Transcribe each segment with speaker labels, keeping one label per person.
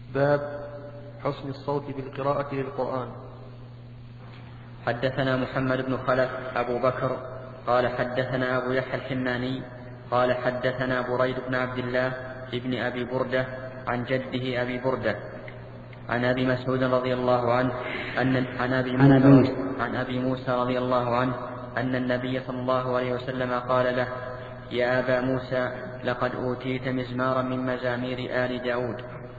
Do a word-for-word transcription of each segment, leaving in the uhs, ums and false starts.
Speaker 1: باب حسن الصوت بالقراءة للقرآن.
Speaker 2: حدثنا محمد بن خلف أبو بكر قال حدثنا أبو يحيى الحماني قال حدثنا بريد بن عبد الله ابن أبي بردة عن جده أبي بردة عن أبي مسعود رضي الله عنه أن عن أبي موسى, عن أبي موسى رضي الله عنه أن النبي صلى الله عليه وسلم قال له: يا أبا موسى لقد أوتيت مزمارا من مزامير آل داود.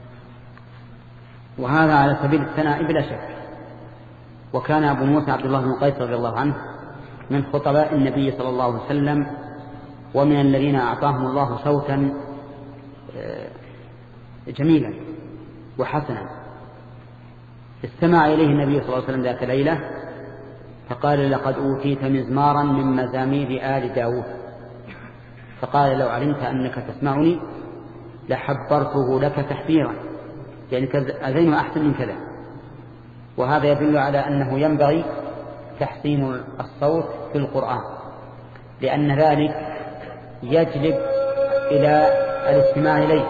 Speaker 3: وهذا على سبيل الثناء بلا شك. وكان أبو موسى عبد الله بن قيس رضي الله عنه من خطباء النبي صلى الله عليه وسلم ومن الذين أعطاهم الله صوتا جميلا وحسنا. استمع إليه النبي صلى الله عليه وسلم ذات ليلة فقال: لقد أوتيت مزمارا من مزامير آل داود. فقال: لو علمت أنك تسمعني لحبرته لك تحبيرا، يعني أذين أحسن من كذا. وهذا يدل على أنه ينبغي تحسين الصوت في القرآن، لأن ذلك يجلب إلى الاستماع إليه،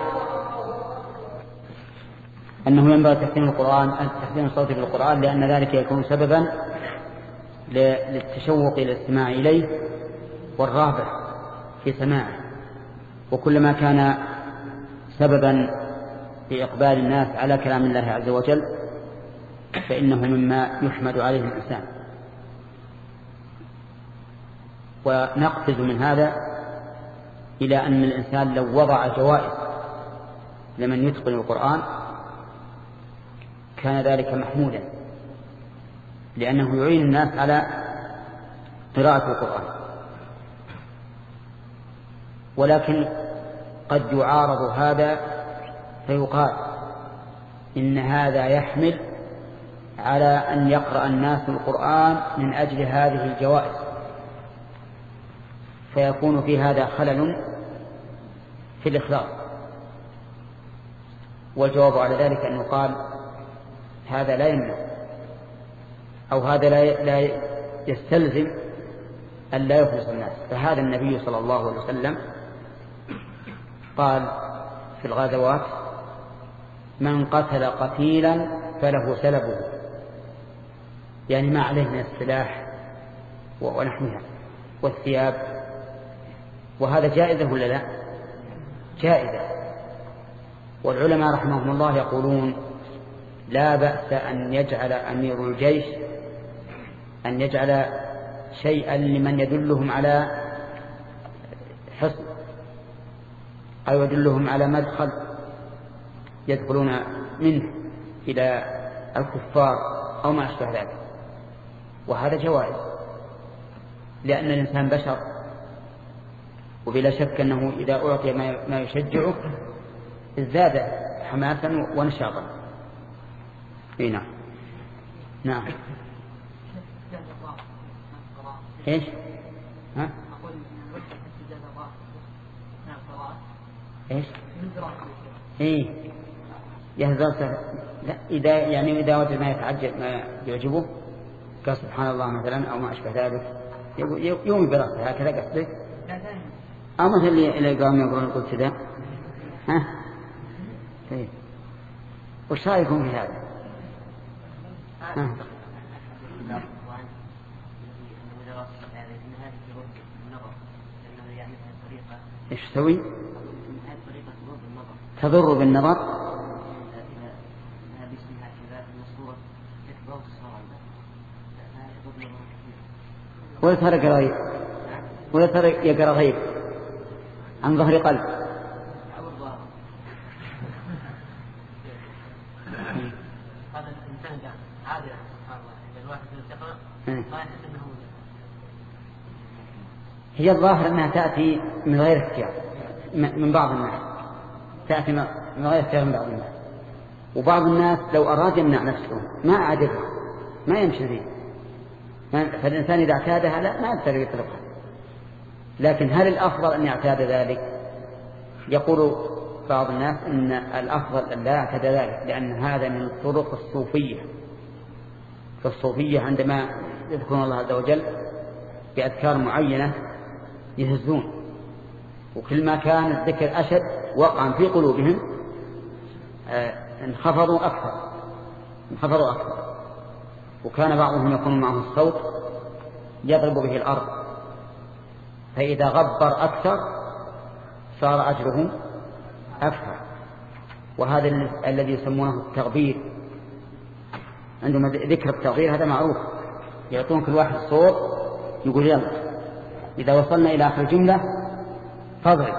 Speaker 3: أنه ينبغي تحسين القرآن تحسين الصوت في القرآن لأن ذلك يكون سببا للتشوق إلى الاستماع إليه والرغبة في سماعه. وكلما كان سببا في إقبال الناس على كلام الله عز وجل فإنه مما يحمد عليه الإنسان. ونقفز من هذا إلى أن الإنسان لو وضع جوائز لمن يتقن القرآن كان ذلك محمودا، لأنه يعين الناس على قراءة القرآن. ولكن قد يعارض هذا فيقال إن هذا يحمل على أن يقرأ الناس القرآن من أجل هذه الجوائز، فيكون في هذا خلل في الإخلاص. والجواب على ذلك أن يقال هذا لا يمنع أو هذا لا يستلزم أن لا يخلص الناس. فهذا النبي صلى الله عليه وسلم قال في الغزوات: من قتل قتيلا فله سلبه، يعني ما عليه من السلاح ونحوها والثياب. وهذا جائزة ولا لا؟ جائزة. والعلماء رحمهم الله يقولون لا بأس أن يجعل أمير الجيش أن يجعل شيئا لمن يدلهم على حصن أو يدلهم على مدخل يدخلون منه إلى الكفار أو ما أشبه ذلك. وهذا جوائز، لأن الإنسان بشر، وبلا شك أنه إذا أعطي ما يشجعه ازداد حماسا ونشاطا. نعم نعم. ايش؟ ها؟ ايش؟ ايه يهزر. لا، اذا يعني اذا وجد ما يتعجب ما يعجبه قال سبحان الله مثلا او ما اشبه ذلك يوم براسه هكذا قصدك. او مثل اللي قام يقولون قلت ذا. ها؟ طيب وش رايكم في هذا؟ ها؟ ايش تسوي؟ تضر بالنظر. ولا ترى غيب ولا ترى يقرأ غيب عن ظهر قلب.
Speaker 4: هذا الإنسان عادي سبحان الله إذا الواحد يقرأ ما يحس أنه
Speaker 3: هي الظاهر أنها تأتي من غير اختيار من بعض الناس، تأتي من غير اختيار من بعض الناس. وبعض الناس لو أراد يمنع نفسه ما عادته ما يمشي فيه، فالإنسان إذا اعتادها لا ما يقدر يطلقها. لكن هل الأفضل أن يعتاد ذلك؟ يقول بعض الناس إن الأفضل أن لا يعتاد ذلك، لأن هذا من الطرق الصوفية. فالصوفية عندما يذكرون الله عز وجل بأذكار معينة يهزون، وكل ما كان الذكر أشد وقعا في قلوبهم انخفضوا أكثر انخفضوا أكثر وكان بعضهم يكون معه الصوت يضرب به الأرض، فإذا غبر أكثر صار أجره أكثر. وهذا الذي يسمونه التغبير، عندما ذكر التغبير هذا معروف، يعطون كل واحد صوت يقول يلا إذا وصلنا إلى آخر الجملة فاضرب.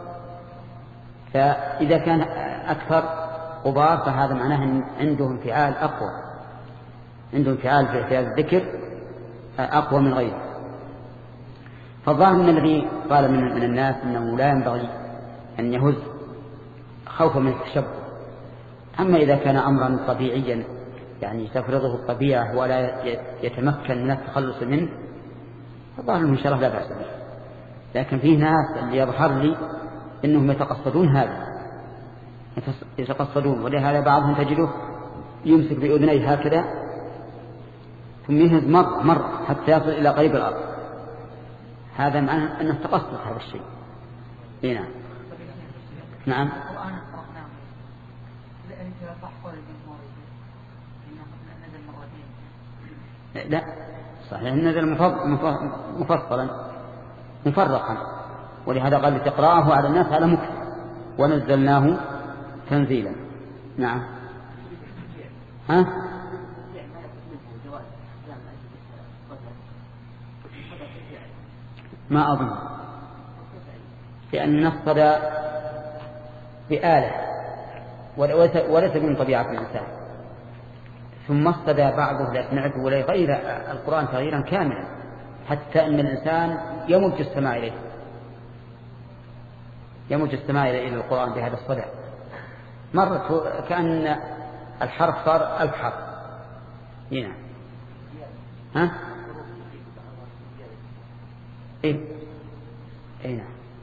Speaker 3: فإذا كان أكثر غبار فهذا معناه عنده انفعال أقوى، عنده انفعال في اعتياد الذكر أقوى من غيره. فالظاهر من الذي قال من, من الناس أنه لا ينبغي أن يهز خوفا من التشبه. أما إذا كان أمرا طبيعيا يعني تفرضه الطبيعة ولا يتمكن من التخلص منه فالظاهر من شرف لا بأس به. لكن فيه ناس اللي يظهر لي أنهم يتقصدون هذا، يتقصدون، ولهذا بعضهم تجده يمسك بأذنيه هكذا ثم يهز مر مر حتى يصل إلى قريب الأرض. هذا معناه أنه تقصد هذا الشيء. هنا نعم لا صحيح نزل مفصلا مفرقا، ولهذا قال لتقرأه على الناس على مكتب ونزلناه تنزيلا. نعم ها ما أظن، لأن نصد بآلة وليس من طبيعة الإنسان، ثم اصطدى بعضه لأسمعته ولا يغير القرآن تغييرا كاملا حتى أن الإنسان يمج السماء إليه، يمج السماء إلى القرآن بهذا الصدى. مرة كأن الحرف صار ألف حرف. هنا ها إيه هنا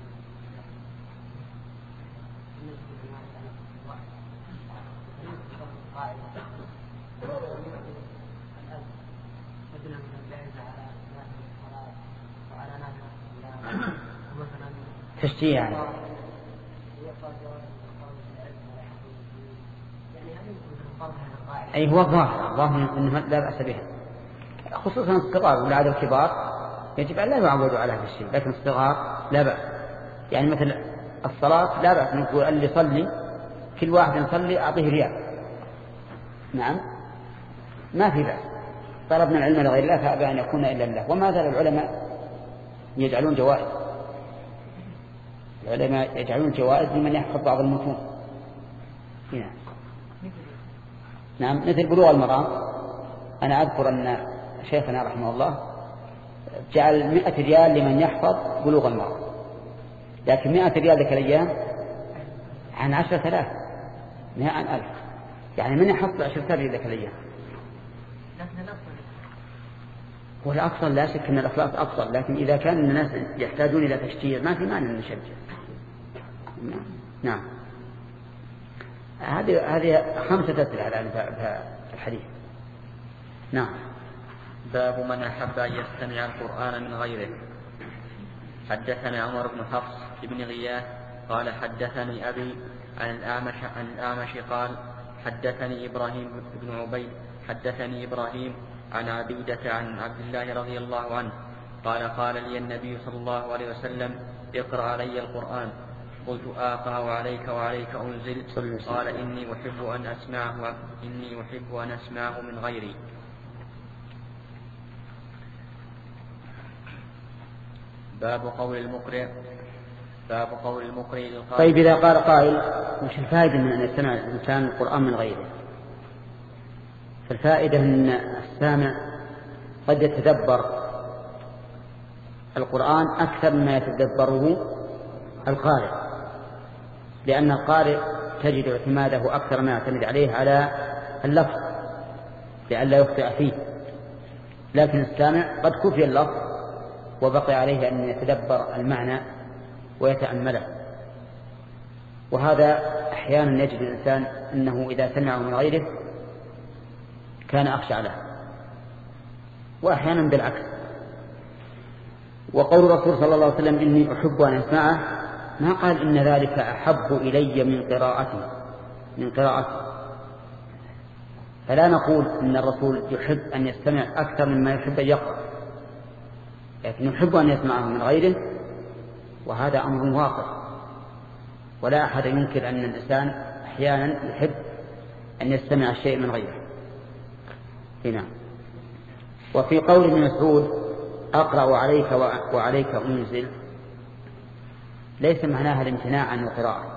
Speaker 3: تشتيه يعني. أي هو الظاهر الظاهر أنه لا بأس به، خصوصا الصغار والعادة الكبار يجب أن لا يعودوا على هذا الشيء، لكن الصغار لا بأس. يعني مثل الصلاة لا بأس نقول اللي يصلي كل واحد يصلي أعطيه ريال، نعم ما في بأس. طلبنا العلم لغير الله فأبى أن يكون إلا الله. وما زال العلماء يجعلون جوائز، العلماء يجعلون جوائز لمن يحفظ بعض المتون. هنا نعم مثل بلوغ المرام. أنا أذكر أن شيخنا رحمه الله جعل مئة ريال لمن يحفظ بلوغ المرام، لكن مئة ريال ذلك الأيام عن عشرة آلاف، مئة عن ألف، يعني من يحفظ عشرة ريال ذلك الأيام. والأفضل لا شك أن الأخلاق أفضل، لكن إذا كان الناس يحتاجون إلى تشجيع ما في مانع نشجع. نعم هذه هذه خمسة أسئلة الآن في الحديث. نعم
Speaker 2: باب من أحب أن يستمع القرآن من غيره. حدثنا عمر بن حفص بن غياث قال حدثني أبي عن الأعمش عن الأعمش قال حدثني إبراهيم بن عبيد حدثني إبراهيم عن عبيدة عن عبد الله رضي الله عنه قال قال لي النبي صلى الله عليه وسلم اقرأ علي القرآن. قلت آقرأ عليك وعليك أنزل؟ قال إني أحب أن أسمعه إني أحب أن أسمعه من غيري. باب قول المقرئ باب قول المقرئ للقارئ.
Speaker 3: طيب إذا قال قائل وش الفائدة من أن يستمع الإنسان القرآن من غيره؟ فالفائدة أن السامع قد يتدبر القرآن أكثر مما يتدبره القارئ، لأن القارئ تجد اعتماده أكثر ما يعتمد عليه على اللفظ لئلا يخطئ فيه، لكن السامع قد كفي اللفظ وبقي عليه أن يتدبر المعنى ويتأمله. وهذا أحيانا يجد الإنسان أنه إذا سمعه من غيره كان أخشع له، وأحيانا بالعكس. وقول الرسول صلى الله عليه وسلم إني أحب أن أسمعه ما قال إن ذلك أحب إلي من قراءتي من قراءتي فلا نقول إن الرسول يحب أن يستمع أكثر مما يحب أن يقرأ، لكن يحب أن يسمعه من غيره، وهذا أمر واقع، ولا أحد ينكر أن الإنسان أحيانا يحب أن يستمع الشيء من غيره. هنا وفي قول ابن مسعود أقرأ عليك وعليك أنزل، ليس معناها الامتناع عن القراءة،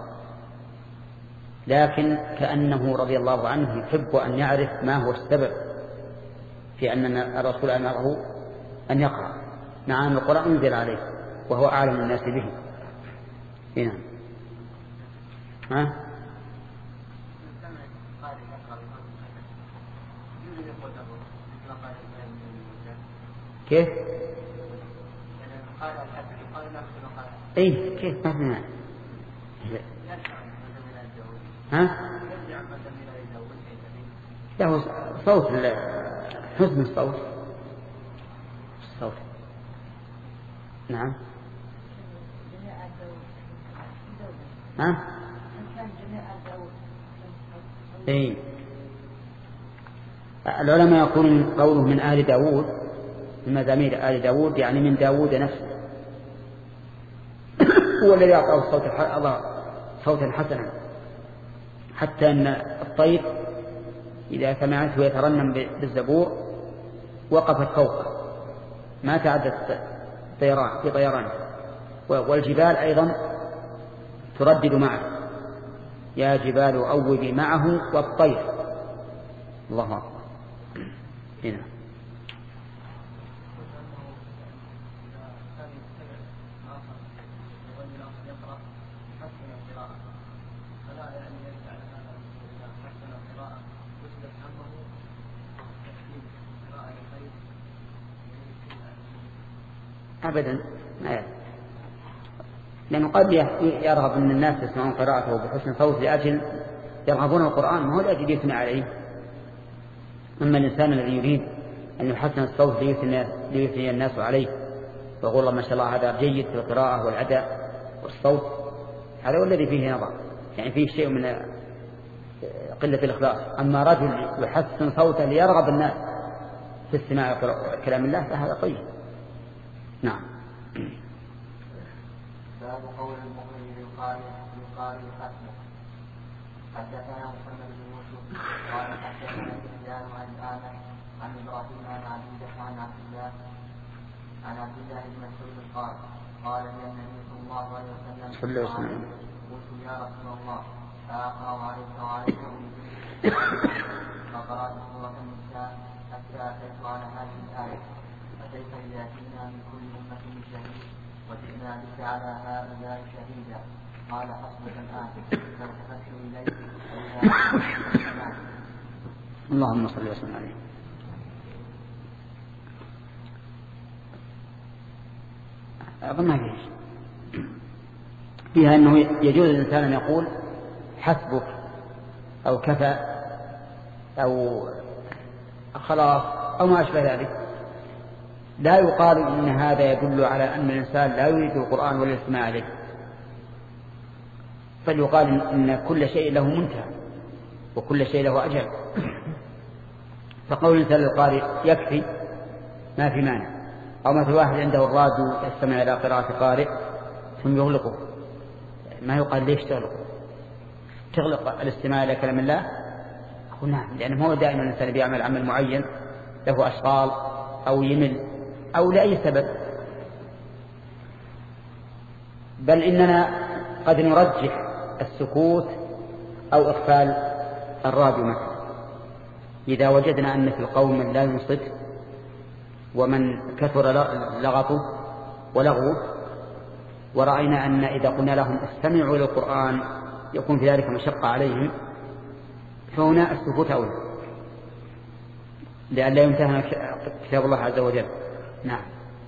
Speaker 3: لكن كأنه رضي الله عنه يحب أن يعرف ما هو السبب في أن الرسول أمره أن يقرأ، مع أن القرآن أنزل عليه وهو أعلم الناس به. هنا ها كيف؟ ايه كيف؟ ما فهمنا. ها؟ له صوت حسن الصوت الصوت نعم. ها؟ ايه العلماء يقولون قوله من آل داود، من مزامير آل داود، يعني من داود نفسه، هو الذي يعطيه الصوت صوتا حسنا، حتى أن الطير إذا سمعته يترنم بالزبور وقفت فوقه، ما تعدت طيران في طيران، والجبال أيضا تردد معه، يا جبال أوبي معه والطير. الله أكبر. هنا أبدا ما يعني. لأنه قد يرغب أن الناس يسمعون قراءته بحسن صوت لأجل يرغبون القرآن، ما هو لأجل يثنى عليه. أما الإنسان الذي يريد أن يحسن الصوت ليثني الناس عليه ويقول الله ما شاء الله هذا جيد في القراءة والأداء والصوت، هذا هو الذي فيه نظر، يعني فيه شيء من قلة الإخلاص. أما رجل يحسن صوته ليرغب الناس في استماع كلام الله فهذا طيب. نعم.
Speaker 5: باب قول المؤمن يقال يقال حسنه. حدثنا محمد بن يوسف قال حدثنا سفيان عن آمر عن إبراهيم عن عبيدة عن عبد الله عن عبد الله بن مسعود قال قال لي النبي صلى الله عليه وسلم قلت يا رسول الله فأقرأ عليك وعليك أنزل، فقرأت سورة النساء حتى أتيت على هذه الآية: فكيف إذا جئنا من كل أمة بشهيد وجئنا بك على هؤلاء شهيدا؟ قال حسبك الآن. فالتفت إليه
Speaker 3: اللهم صل وسلم عليه. أظن ما فيش فيها أنه يجوز الإنسان أن يقول حسبك أو كفى أو خلاص أو ما أشبه ذلك. لا يقال إن هذا يدل على أن الإنسان لا يريد القرآن ولا يسمع عليه، بل يقال إن كل شيء له منتهى وكل شيء له أجل. فقول الإنسان للقارئ يكفي ما في مانع، أو مثل واحد عنده الراديو يستمع إلى قراءة قارئ ثم يغلقه، ما يقال ليش تغلقه؟ تغلق الاستماع إلى كلام الله؟ أقول نعم، لأنه هو دائما الإنسان بيعمل عمل معين له أشغال أو يمل أو لأي سبب، بل إننا قد نرجح السكوت أو إغفال الراديو مثلا إذا وجدنا أن في القوم من لا ينصت ومن كثر لغطه ولغوه، ورأينا أن إذا قلنا لهم استمعوا للقرآن يكون في ذلك مشقة عليهم، فهنا السكوت أولى لأن لا يمتهن كتاب الله عز وجل. نعم.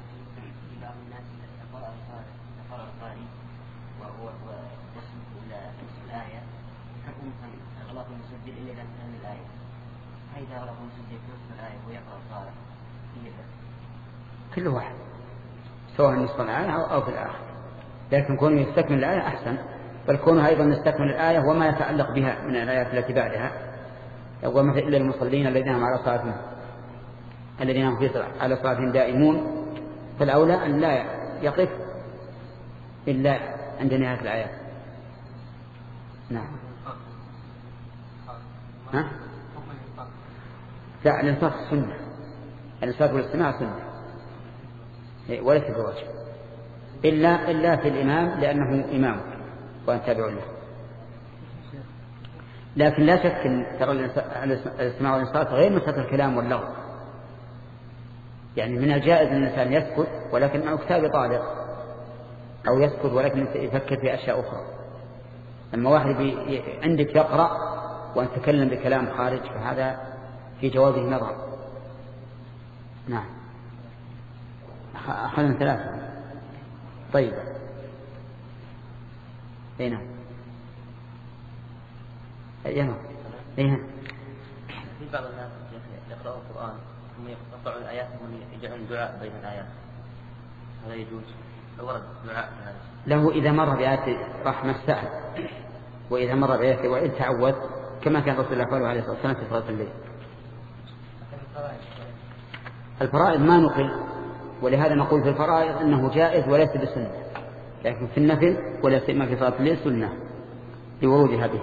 Speaker 3: كل واحد سواء نصف الآية أو في الآخر، لكن كونه يستكمل الآية أحسن، بل كونه أيضا يستكمل الآية وما يتعلق بها من الآيات التي بعدها يقول مثل إلا المصلين الذين هم على صلاتهم الذين هم في على صلاتهم دائمون، فالأولى أن لا يقف إلا عند نهاية الآيات. نعم. ها؟ لا، الانصات سنة، الانصات والاستماع سنة وليس بواجب إلا إلا في الإمام لأنه إمام وأن تابع له. لكن لا شك أن ترى الاستماع والانصات غير مسألة الكلام واللغو، يعني من الجائز أن الإنسان يسكت ولكن معه كتاب طالق، أو يسكت ولكن يفكر في أشياء أخرى. أما واحد عندك يقرأ وأن تكلم بكلام خارج فهذا في جوابه نظر. نعم. أخذنا ثلاثة. طيب. أين؟ أين؟ أين؟
Speaker 4: في بعض الناس يقرأوا القرآن ثم يقطعوا الآيات ثم يجعلون دعاء بين الآيات، هذا يجوز؟ ورد دعاء هذا
Speaker 3: له إذا مر بآيات رحمة سأل، وإذا مر بآيات وإن تعوذ، كما كان رسول الله عليه الصلاة والسلام في صلاة الليل. الفرائض ما نقل، ولهذا نقول في الفرائض أنه جائز وليس بسنة، لكن في النفل ولا سيما في صلاة الليل سنة لورودها به.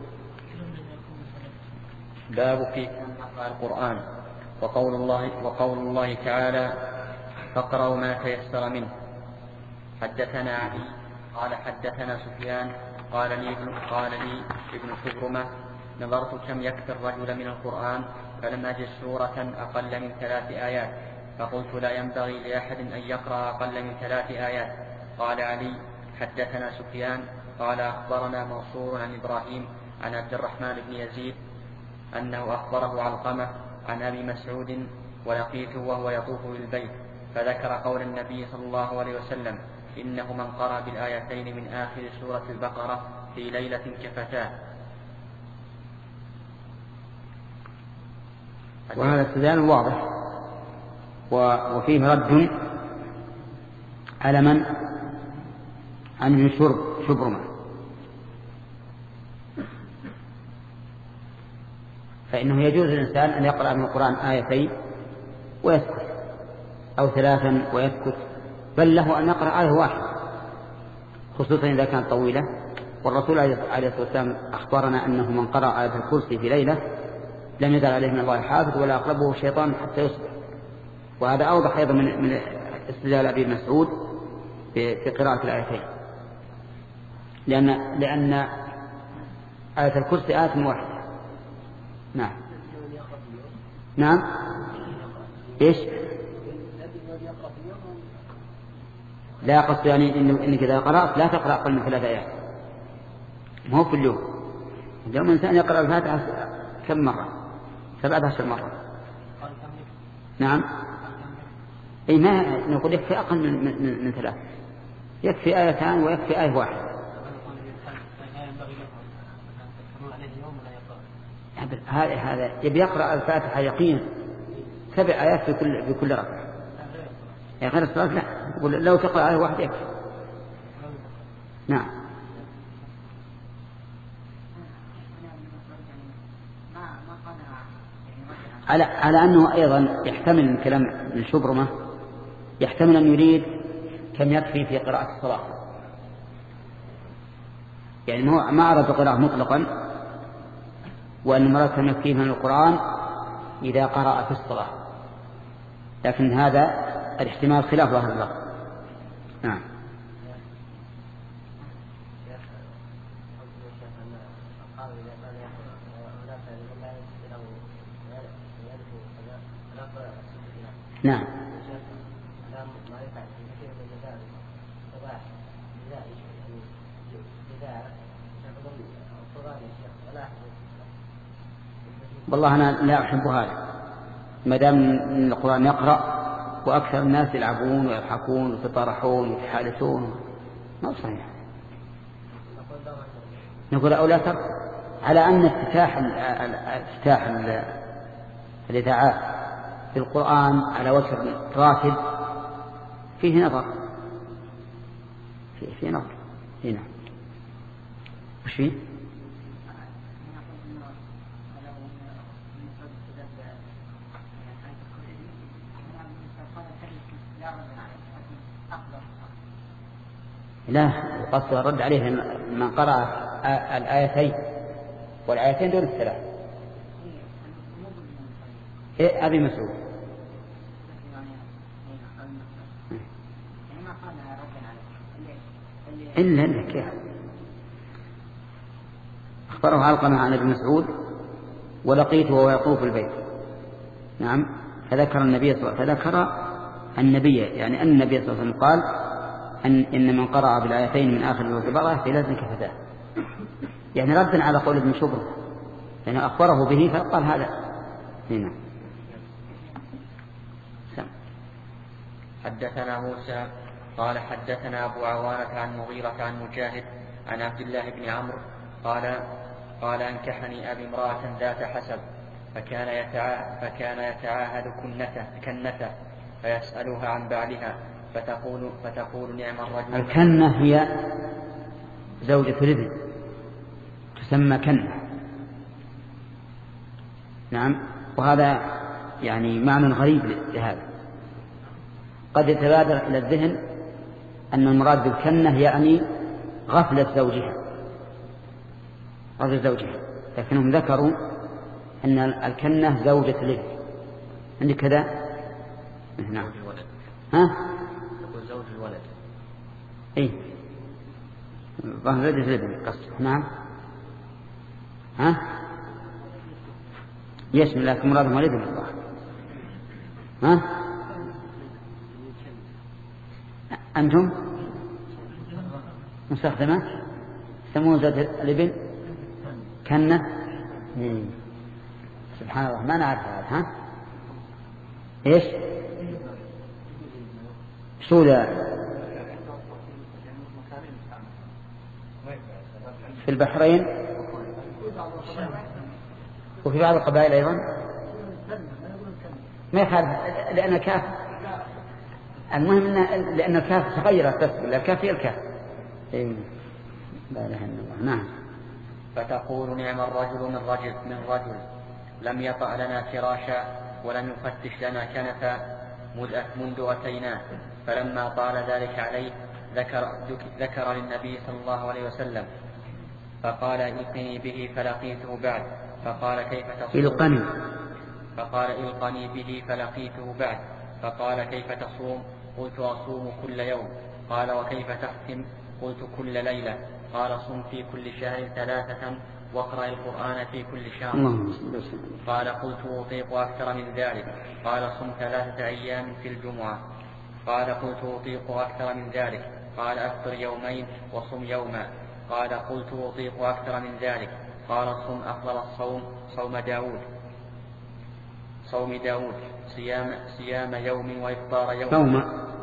Speaker 2: باب في القرآن وقول الله وقول الله تعالى فاقرأوا ما تيسر منه. حدثنا علي قال حدثنا سفيان قال لي ابن قال لي ابن خبرمة نظرت كم يكفي الرجل من القرآن فلم أجد سورة أقل من ثلاث آيات، فقلت لا ينبغي لأحد أن يقرأ أقل من ثلاث آيات. قال علي حدثنا سفيان قال أخبرنا منصور عن إبراهيم عن عبد الرحمن بن يزيد أنه أخبره علقمة عن أبي مسعود ولقيته وهو يطوف بالبيت فذكر قول النبي صلى الله عليه وسلم إنه من قرأ بالآيتين من آخر سورة البقرة في ليلة كفتاه.
Speaker 3: وهذا استدلال واضح وفيه رد على من عن شرب شبرمة، فإنه يجوز للإنسان أن يقرأ من القرآن آيتين ويسكت أو ثلاثا ويسكت، بل له أن يقرأ آية واحدة خصوصا إذا كانت طويلة. والرسول عليه الصلاة والسلام أخبرنا أنه من قرأ آية الكرسي في ليلة لم يزل عليه من الله حافظ ولا أقربه الشيطان حتى يصبح. وهذا أوضح أيضا من, من استدلال أبي مسعود في قراءة الآيتين، لأن, لأن آية الكرسي آية واحدة. نعم. نعم. إيش؟ لا قصد يعني إن إنك إذا قرأت لا تقرأ أقل من ثلاث آيات، ما هو في اليوم. اليوم الإنسان يقرأ الفاتحة كم مرة؟ سبعة عشر مرة. نعم. أي ما نقول يكفي أقل من, من, من ثلاث، يكفي آيتان ويكفي آية واحدة. هذا هذا يبي يقرأ الفاتحة يقين سبع آيات في كل في كل ركعة. يعني غير الصلاة لا، يقول لو تقرأ آية واحدة يكفي. نعم. على على أنه أيضا يحتمل من كلام من شبرمة، يحتمل أن يريد كم يكفي في قراءة الصلاة، يعني ما أراد قراءة مطلقا، وأن مرات كم يكفيه من القرآن إذا قرأ في الصلاة، لكن هذا الاحتمال خلاف ظاهر اللفظ. نعم. نعم. والله أنا لا أحب هذا، ما دام من القرآن يقرأ وأكثر الناس يلعبون ويضحكون ويتطرحون ويتحادثون، ما صحيح. نقول أو لا ترى على أن افتتاح افتتاح الإذاعات في القرآن على وجه راتب فيه نظر، فيه, فيه نظر هنا. وش فيه؟ لا قصد الرد عليه من قرأ الآيتين والآيتين دون الثلاث. إيه أبي مسعود إلا إلا كيف أخبره علقمة عن ابن مسعود ولقيته وهو يطوف البيت. نعم فذكر النبي صلى الله عليه وسلم فذكر النبي يعني أن النبي صلى الله عليه وسلم قال أن إن من قرأ بالآيتين من آخر البقرة في لازم كفتاه، يعني ردا على قول ابن شبر يعني أخبره به فقال هذا هنا.
Speaker 2: حدثنا موسى قال حدثنا أبو عوانة عن مغيرة عن مجاهد عن عبد الله بن عمرو قال قال أنكحني أبي امرأة ذات حسب فكان يتعاهد, فكان يتعاهد كنته, كنته فيسألها عن بعلها فتقول, فتقول نعم الرجل.
Speaker 3: الكنة هي زوجة الابن تسمى كنة. نعم وهذا يعني معنى غريب لهذا. قد يتبادر إلى الذهن أن المراد بالكنة يعني غفلة زوجها غفلة زوجها لكنهم ذكروا أن الكنة زوجة الابن. عندك كذا؟ نعم. ها؟
Speaker 4: يقول زوج الولد.
Speaker 3: إيه زوجة الابن قصد. نعم. ها؟ يشمل لكن مراد والد الله. ها؟ أنتم مستخدمة سموه زوجة الابن كنة. مم. سبحان الله ما نعرف هذا. ها ايش شو ذا في البحرين وفي بعض القبائل ايضا ما يخالف لان الكاف المهم إن لان الكاف تغيرت بس الكاف هي الكاف. إيه. لا اله الا الله. نعم.
Speaker 2: فتقول نعم الرجل من رجل من رجل لم يطأ لنا فراشا ولم يفتش لنا كنفا منذ أتيناه. فلما طال ذلك عليه ذكر, ذكر للنبي صلى الله عليه وسلم فقال إلقني به فلقيته بعد فقال كيف تصوم
Speaker 3: إلقني
Speaker 2: فقال إلقني به فلقيته بعد فقال كيف تصوم قلت أصوم كل يوم. قال وكيف تختم قلت كل ليلة. قال صم في كل شهر ثلاثة واقرأ القرآن في كل شهر. قال قلت أطيق أكثر من ذلك. قال صم ثلاثة أيام في الجمعة. قال قلت أطيق أكثر من ذلك. قال أفطر يومين وصم يوما. قال قلت أطيق أكثر من ذلك. قال صم أفضل الصوم صوم داود صوم داود صيام, صيام يوم وإفطار يوم.
Speaker 3: صوم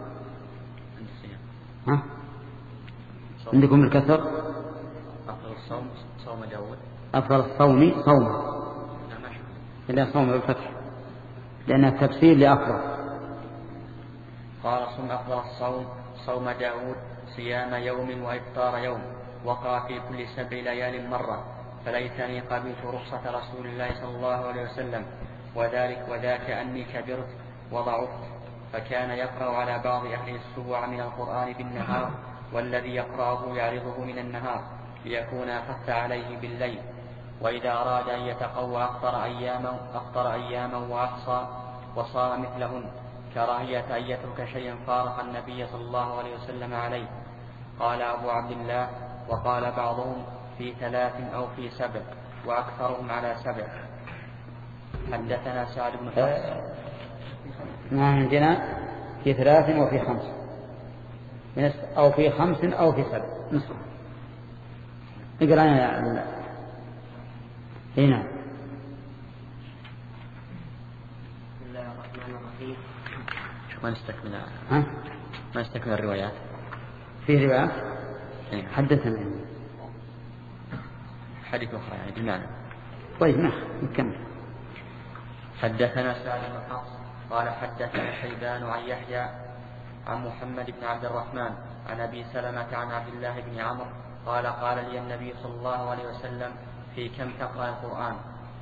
Speaker 3: ها عندكم الكسر
Speaker 2: أفضل الصوم صوم داود
Speaker 3: أفضل الصوم صوم إلا صوم بالفتح لأنه تفسير لأفضل.
Speaker 2: قال صم أفضل الصوم صوم داود صيام يوم وإفطار يوم وقع في كل سبع ليال مرة. فليتني قبلت رخصة رسول الله صلى الله عليه وسلم وذلك وذاك أني كبرت وضعفت. فكان يقرأ على بعض أهل السبوع من القرآن بالنهار والذي يقرأه يعرضه من النهار ليكون أخف عليه بالليل. وإذا أراد أن يتقوى أفطر أياما, أفطر أياما وأحصى وصار مثلهن كراهية أن يترك شيئا فارق النبي صلى الله عليه وسلم عليه. قال أبو عبد الله وقال بعضهم في ثلاث أو في سبع وأكثرهم على سبع. حدثنا سعد بن حفص.
Speaker 3: ما عندنا في ثلاث وفي خمس أو في خمس أو في سبع نصف. اقرأ يا الله. هنا
Speaker 4: بسم الله الرحمن الرحيم.
Speaker 2: ما نستكمل
Speaker 3: ها
Speaker 2: ما نستكمل الروايات.
Speaker 3: في روايات
Speaker 2: إيه.
Speaker 3: حدثنا
Speaker 2: حديث أخرى يعني بالمعنى.
Speaker 3: طيب نعم نكمل.
Speaker 2: حدثنا سعد بن حفص قال حدثنا شيبان عن يحيى عن محمد بن عبد الرحمن عن أبي سلمة عن عبد الله بن عمرو قال قال لي النبي صلى الله عليه وسلم في كم تقرأ القرآن.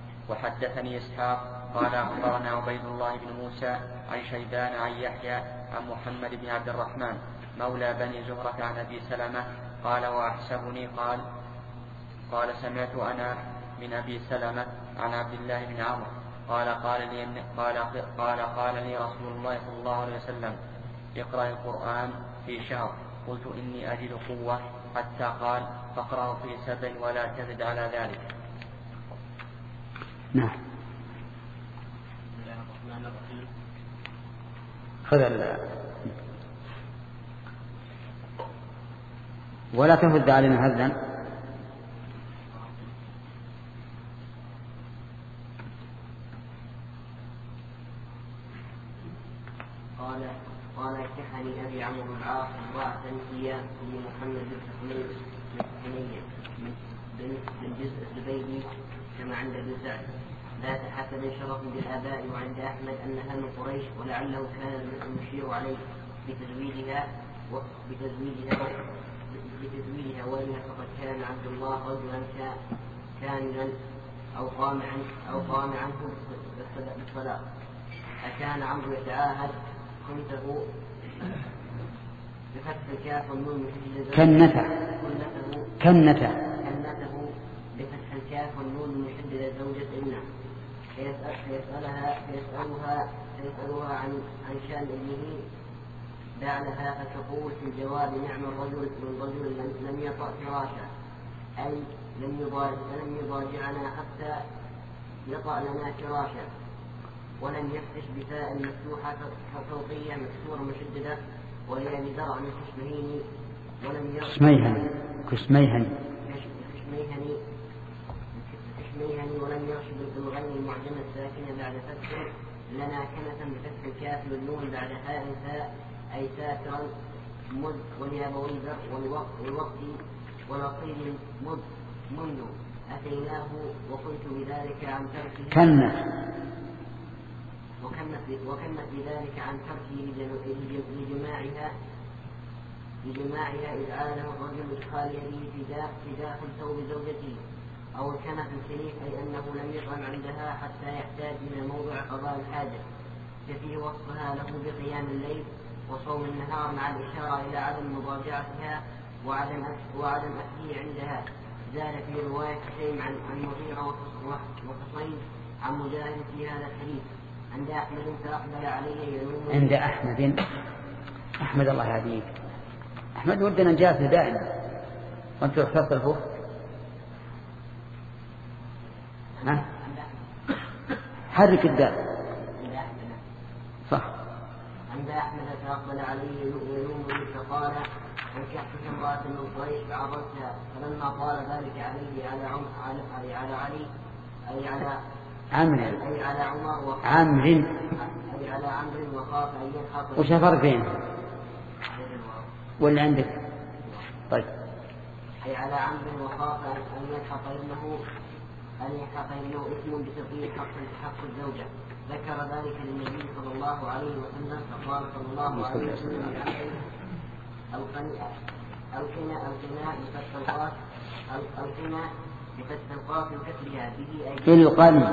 Speaker 2: وحدثني إسحاق قال أخبرنا عبيد الله بن موسى عن شيبان عن يحيى عن محمد بن عبد الرحمن مولى بني زهرة عن أبي سلمة قال وأحسبني قال قال سمعت أنا من أبي سلمة عن عبد الله بن عمرو قال قال لي قال قال قال لي رسول الله صلى الله عليه وسلم اقرأ القرآن في شهر قلت إني أجد قوة حتى قال فاقرأه في سبع ولا تزد على ذلك.
Speaker 3: نعم. خذ ولا تهد علينا هذا.
Speaker 5: قال قال كحني أبي عمرو بن العاص وأعتني بن محمد بن حنية بن جزء الزبيدي كما عند ابن سعد ذات حسب شرف بالآباء وعند أحمد أنها من قريش ولعله كان المشير عليه بتزويدها بتزويدها بتزويدها وإنها فقد كان عبد الله رجلا كاملا أو قام عنه أو قام عنه بالصلاة. أكان عمرو يتعاهد كنته بفتح الكاف والنون
Speaker 3: كنته كنته
Speaker 5: كنته بفتح الكاف والنون المشددة زوجة ابنه فيسألها فيسألها فيسألها عن عن شأن ابنه بعدها فتقول في الجواب نعم الرجل من رجل لم يطأ فراشا أي لم يضاجعنا حتى يطأ لنا فراشا ولم يفتش بتاء مفتوحة صوتية مكسورة مشددة ولا بزرع من كشمهين ولم
Speaker 3: كشميهني كشميهني
Speaker 5: كشميهني كشميهني ولم يرشد بالغين المعجمة الساكنة بعد فتح لنا كنة بفتح الكاف والنون بعد هاء ثاء أي ساترا مد واليابوي والوقت ولطيل مد منذ أتيناه وقلت بذلك عن تركه
Speaker 3: كنة
Speaker 5: وكنت وكنت بذلك عن تركه لجماعها لجماعها إذ عاده الرجل إدخال يده في داخل ثوب زوجته أو كان في الخليف أي أنه لم يطعم عندها حتى يحتاج إلى موضع قضاء الحاجة ففي وصفها له بقيام الليل وصوم النهار مع الإشارة إلى عدم مضاجعتها وعدم وعدم أكله عندها. زاد في رواية شيء عن عن مغيرة وحصين عن مجاهد في هذا الحديث. عند أحمد فأقبل عليه يلوم
Speaker 3: عند أحمد أحمد الله يهديك أحمد ودنا جالس دائما وأنت اختص الفوق ها حرك الدال صح.
Speaker 5: عند أحمد فأقبل عليه يلوم فقال أنكحتك امرأة من قريش فعرضتها فلما قال ذلك عليه على عم على على علي أي على
Speaker 3: عمرو
Speaker 5: أي على عمر
Speaker 3: عمرو
Speaker 5: أي على عمرو وخاف أن يلحق
Speaker 3: وش الفرق بينهم واللي عندك طيب
Speaker 5: أي على عمرو وخاف أن يلحق ابنه أن يلحق ابنه اسم بتقييد حق حق الزوجة. ذكر ذلك للنبي صلى الله عليه وسلم فقال صلى الله عليه وسلم القنا القنا القنا بفتح القاف القنا بفتح القاف وكسرها به أي
Speaker 3: القني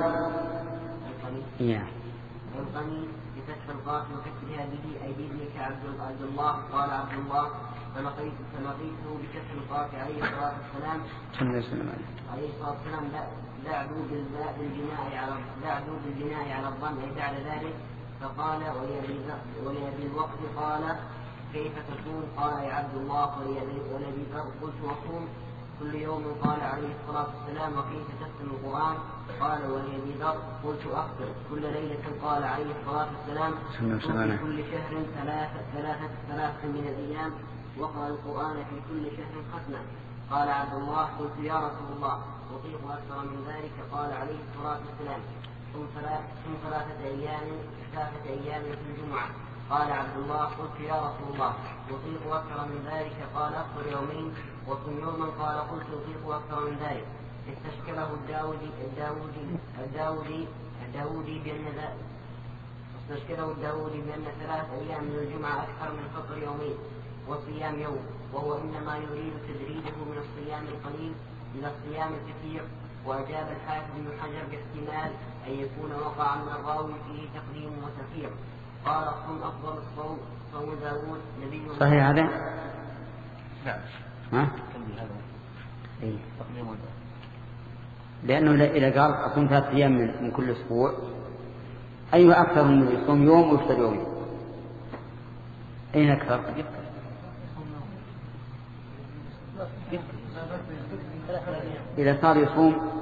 Speaker 5: القني القني بفتح القاف وكسرها به أي بابنك عبد الله. قال عبد الله فلقيت فلقيته بكسر القاف عليه الصلاة والسلام عليه الصلاة والسلام دعوا بالباء بالبناء على دعوا بالبناء على الظن أي بعد ذلك فقال ولأبي الوقت قال كيف تصوم؟ قال يا عبد الله ولأبي ذر قلت وصوم كل يوم قال عليه الصلاة والسلام وكيف تختم القرآن؟ قال ولأبي ذر قلت أفطر كل ليلة قال عليه الصلاة والسلام في كل شهر ثلاثة ثلاثة ثلاثة من الأيام وقرأ القرآن في كل شهر ختمة. قال عبد الله قلت يا رسول الله أطيق أكثر من ذلك؟ قال عليه الصلاة والسلام ثم ثلاثة أيام ثلاثة أيام في الجمعة. قال عبد الله قلت يا رسول الله أطيق أكثر من ذلك؟ قال أفطر يومين وصم يوما. قال قلت أطيق أكثر من ذلك. استشكله الداودي الداودي الداودي الداودي بأن استشكله الداودي بأن ثلاث أيام من الجمعة أكثر من فطر يومين وصيام يوم وهو إنما يريد تدريجه من الصيام القليل إلى الصيام الكثير. وأجاب الحافظ بن حجر باحتمال أن يكون وقع من الراوي فيه تقديم وتأخير. قال الصوم أفضل الصوم صوم داود نبي
Speaker 3: صحيح هذا؟
Speaker 1: نعم.
Speaker 3: ها؟
Speaker 1: تنبيه هذا.
Speaker 3: إيه.
Speaker 1: تقديم ولا؟
Speaker 3: لأنه إذا قال أصوم ثلاثة أيام من, من كل أسبوع أيها أكثر من يصوم يوم ويفطر يوم؟ أين أكثر؟ إذا صار يصوم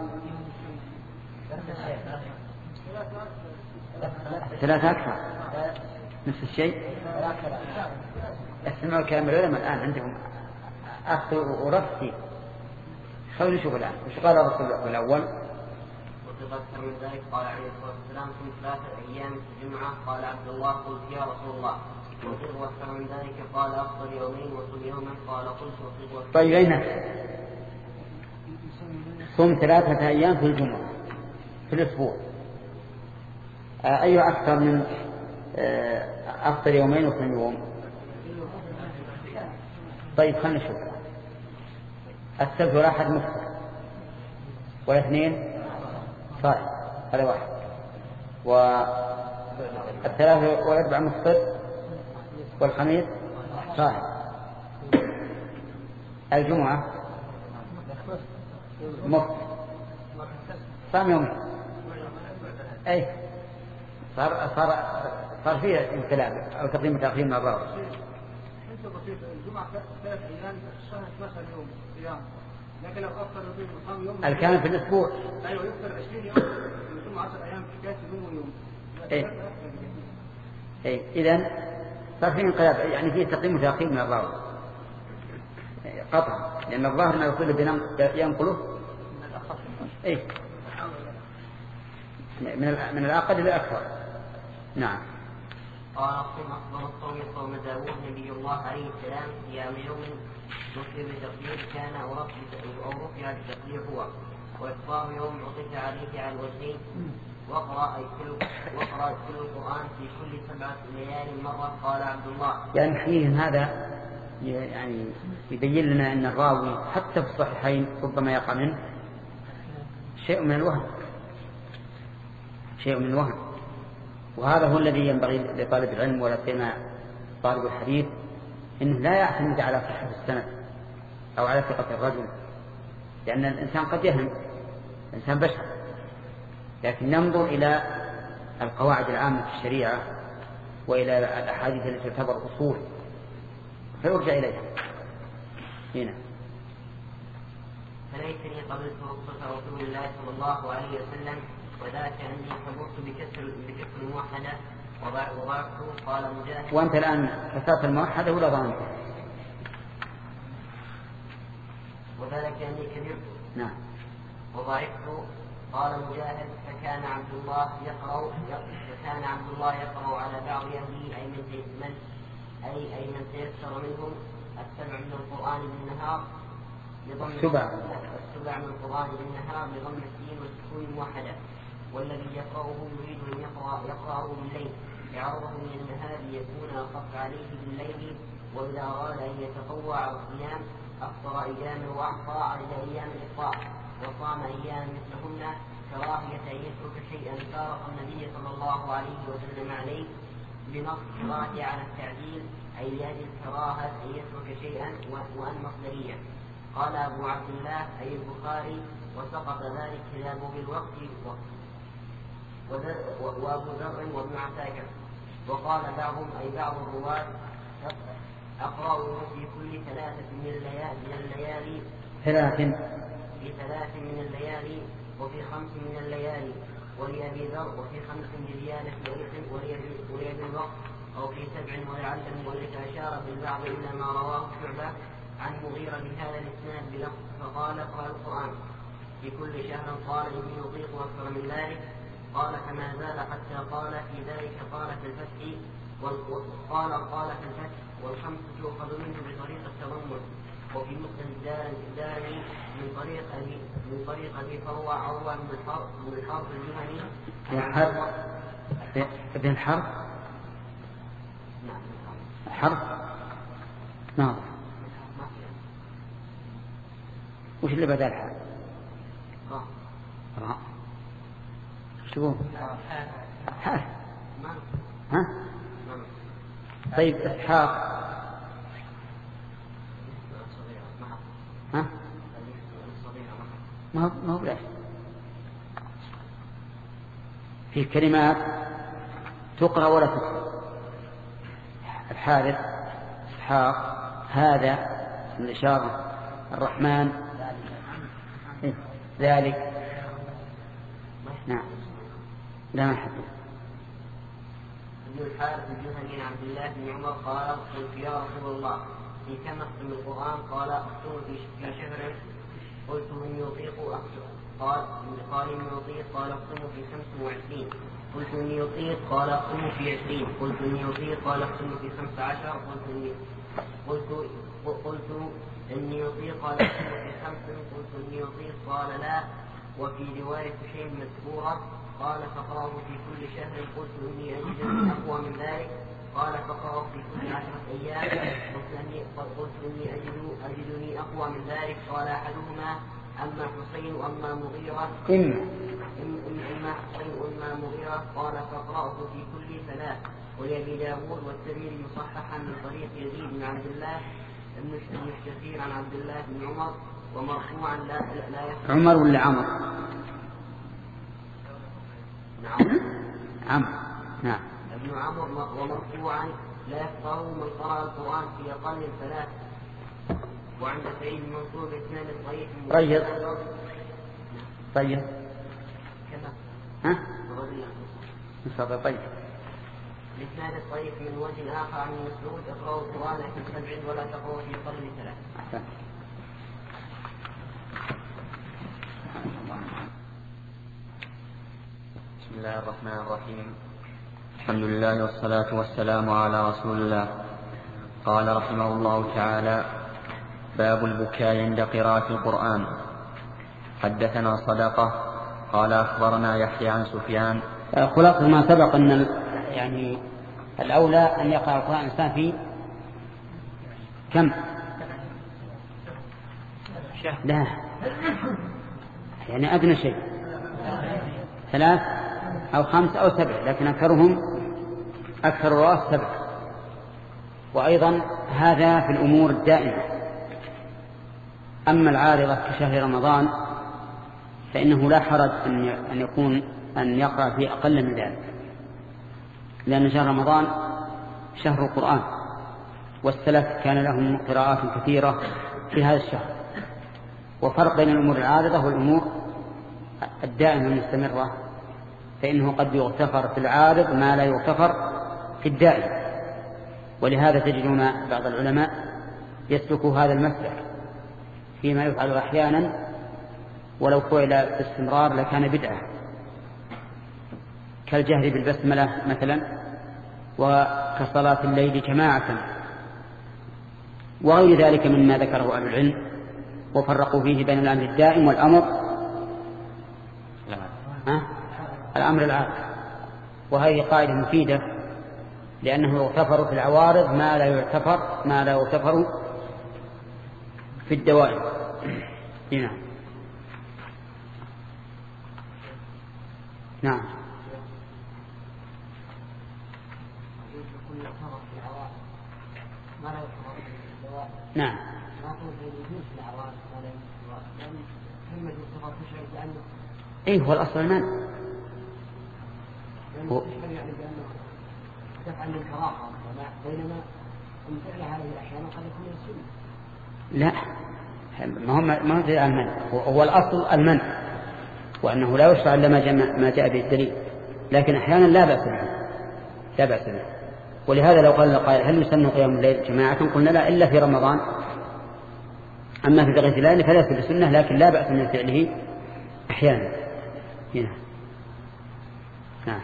Speaker 3: ثلاثة أكثر نفس الشيء. اسمعوا كلام العلماء الآن عندهم أخذ ورفسي. خلونا نشوف الآن وش قال الرسول الأول.
Speaker 5: وتذكر من ذلك قال عليه الصلاة والسلام كنت ثلاثة أيام في الجمعة قال عبد الله قلت يا رسول الله وصيغ واكثر من ذلك قال أفضل يومين وصل يوما قال قلت وصيغ واكثر.
Speaker 3: طيب أين صوم ثلاثة أيام في الجمعة في الأسبوع أي أكثر من أفضل يومين وصل يوم؟ طيب خلنا نشوف. السبت والأحد مفطر والاثنين صائم هذا واحد والثلاثة والأربعة مفطر والخميس صائم. الجمعة مفطر صام يوم أي صار صار صار فيه انقلاب أو تقديم وتأخير مع بعض.
Speaker 6: الجمعة ثلاث أيام الشهر اثناشر يوم صيام لكن لو أفطر يوم يوم
Speaker 3: الكامل في الأسبوع
Speaker 6: أيوة يفطر عشرين يوم يصوم عشر أيام في حكاية يوم ويوم.
Speaker 3: إيه إيه إذن صار فيه انقلاب يعني فيه تقديم وتأخير مع بعض قطعا لأن الظاهر ما يقول ينقله إيه من من الأقل إلى الأكثر. نعم.
Speaker 5: قال صوم أفضل الصوم صوم داود نبي الله عليه السلام صيام يوم نصب بتقدير كان أو رفع بتقدير هو وإفطار يوم عطف عليه على الوجهين وقرأ كل وقرأ كل القرآن في كل سبعة ليال مرة قال عبد الله.
Speaker 3: يعني حين هذا يعني يبين لنا أن الراوي حتى في الصحيحين ربما يقع منه شيء من الوهم شيء من الوهم وهذا هو الذي ينبغي لطالب العلم ولا سيما طالب الحديث انه لا يعتمد على صحة السند او على ثقة الرجل لان الانسان قد يهم الانسان بشر لكن ننظر الى القواعد العامة في الشريعة والى الاحاديث التي تعتبر اصول فيرجع اليها. هنا
Speaker 5: فليتني قبلت رخصة رسول الله صلى الله عليه وسلم وذاك أني كبرت بكسر بكسر الموحدة وضعفته قال مجاهد.
Speaker 3: وأنت الآن كسرت الموحدة ولا ضمنت؟
Speaker 5: وذلك أني كبرت.
Speaker 3: نعم.
Speaker 5: وضعفته قال مجاهد فكان عبد الله يقرأ فكان عبد الله يقرأ على بعض أهله أي من من أي أي من تيسر منهم السبع من القرآن بالنهار لضم
Speaker 3: السبع
Speaker 5: السبع من القرآن بالنهار لضم السين والسكون الموحدة والذي يقرأه يريد أن يقرأ يقرأه بالليل يعرضه من النهار ليكون أخف عليه بالليل وإذا أراد أن يتطوع على الصيام أفطر أياما وأعطى على أيام الإفطار وصام أيام مثلهن كراهية أن يترك شيئا فارق النبي صلى الله عليه وسلم عليه بنص الكراهة على التعديل أي لأجل الكراهة أن يترك شيئا وأن مصدريا. قال أبو عبد الله أي البخاري وسقط ذلك كلامه بالوقت وأبو ذر وابن عساكر. وقال بعضهم أي بعض الرواة أقرأ في كل ثلاثة من الليالي من الليالي
Speaker 3: ثلاث
Speaker 5: في ثلاث من الليالي وفي خمس من الليالي ولأبي ذر وفي خمس بزيادة ولأبي الوقت أو في سبع ولعل المؤلف أشار بالبعض إلى ما رواه شعبة عن مغيرة بهذا الإسناد بلفظ فقال اقرأ القرآن في كل شهر قال إني أطيق أكثر من ذلك قال فما زال حتى قال في ذلك قال في الفتح وقال قال في الفتح والخمس تؤخذ منه بطريق التضمن وفي مسند الدارمي من طريق أبي من طريق أبي فروة عروة بن الحرب بن الحرب الجهني
Speaker 3: الحرب ابن الحرب الحرب نعم وش اللي بدل الحرب؟
Speaker 5: راء
Speaker 3: راء شو ها ها طيب إسحاق ها؟ ما هو ما هو بلاش. في كلمات تقرأ ولا تقرأ. الحارث، إسحاق، هذا من الإشارة، الرحمن، ذلك. نعم لا ما حدث.
Speaker 5: ابن الحارث الجهني عن عبد الله بن عمر قال: قلت يا رسول الله في كم أختم القرآن؟ قال: أختم في شهر. قلت إني أطيق أختم. قال قال إني أطيق. قال: أختم في خمس وعشرين. قلت إني أطيق. قال: أختم في عشرين. قلت إني أطيق. قال: أختم في خمس عشر. قلت إني قلت قلت إني أطيق. قال: أختم في خمس. قلت إني أطيق. قال: لا. وفي رواية شيء مذكورة قال: فقرأه في كل شهر. قلت إني أجد أقوى من ذلك. قال: فقرأه في كل عشرة أيام. قلت إني أجد أجدني أقوى من ذلك. قال: أحدهما أما حسين وأما مغيرة.
Speaker 3: إما
Speaker 5: إما حسين وأما مغيرة. قال: فقرأه في كل ثلاث. ولأبي داود والترمذي مصححا من طريق يزيد بن عبد الله بن الشخير عن عبد الله بن عمر ومرفوعا لا لا يفهم.
Speaker 3: عمر ولا عمر؟
Speaker 5: نعم
Speaker 3: عمر. نعم.
Speaker 5: ابن عمر ومرفوعا لا يفقه من قرأ القرآن في أقل من ثلاث. وعند سعيد المنصور اثنان الطيب.
Speaker 3: طيب طيب
Speaker 5: كما
Speaker 3: ها؟ نصاب طيب.
Speaker 5: الاثنان الطيب من وجه آخر عن مسعود: اقرأوا القرآن في سبع ولا تقرأوا في أقل من ثلاث.
Speaker 3: أحسن.
Speaker 2: بسم الله الرحمن الرحيم. الحمد لله والصلاة والسلام على رسول الله. قال رحمه الله تعالى: باب البكاء عند قراءة القرآن. حدثنا صدقة قال أخبرنا يحيى عن سفيان.
Speaker 3: خلاصة ما سبق أن يعني الأولى أن يقرأ القرآن الإنسان في كم؟ لا يعني أدنى شيء ثلاث أو خمس أو سبع، لكن أكثرهم أكثر الرواة سبع. وأيضا هذا في الأمور الدائمة. أما العارضة كشهر رمضان فإنه لا حرج أن يكون أن يقرأ في أقل من ذلك، لأن شهر رمضان شهر القرآن، والسلف كان لهم قراءات كثيرة في هذا الشهر. وفرق بين الأمور العارضة والأمور الدائمة المستمرة، فإنه قد يغتفر في العارض ما لا يغتفر في الدائم. ولهذا تجدون بعض العلماء يسلك هذا المسلك فيما يفعل أحيانا ولو فعل باستمرار لكان بدعة، كالجهر بالبسملة مثلا، وكصلاة الليل جماعة، وغير ذلك مما ذكره أهل العلم، وفرقوا فيه بين الأمر الدائم والأمر أه؟ الأمر العارض. وهذه قاعدة مفيدة، لأنه يغتفر في العوارض ما لا يغتفر ما لا يغتفر في الدوائم. هنا نعم. نعم. ايه هو الاصل المنع. هو لا ما هو ما هو المنع، هو الاصل المنع، وانه لا يشرع الا ما جاء به الدليل، لكن احيانا لا باس به لا باس به. ولهذا لو قال قائل هل يسن قيام الليل جماعة قلنا لا إلا في رمضان، أما في بقية الليل فليس بسنة، لكن لا بأس من فعله أحيانا. هنا نعم.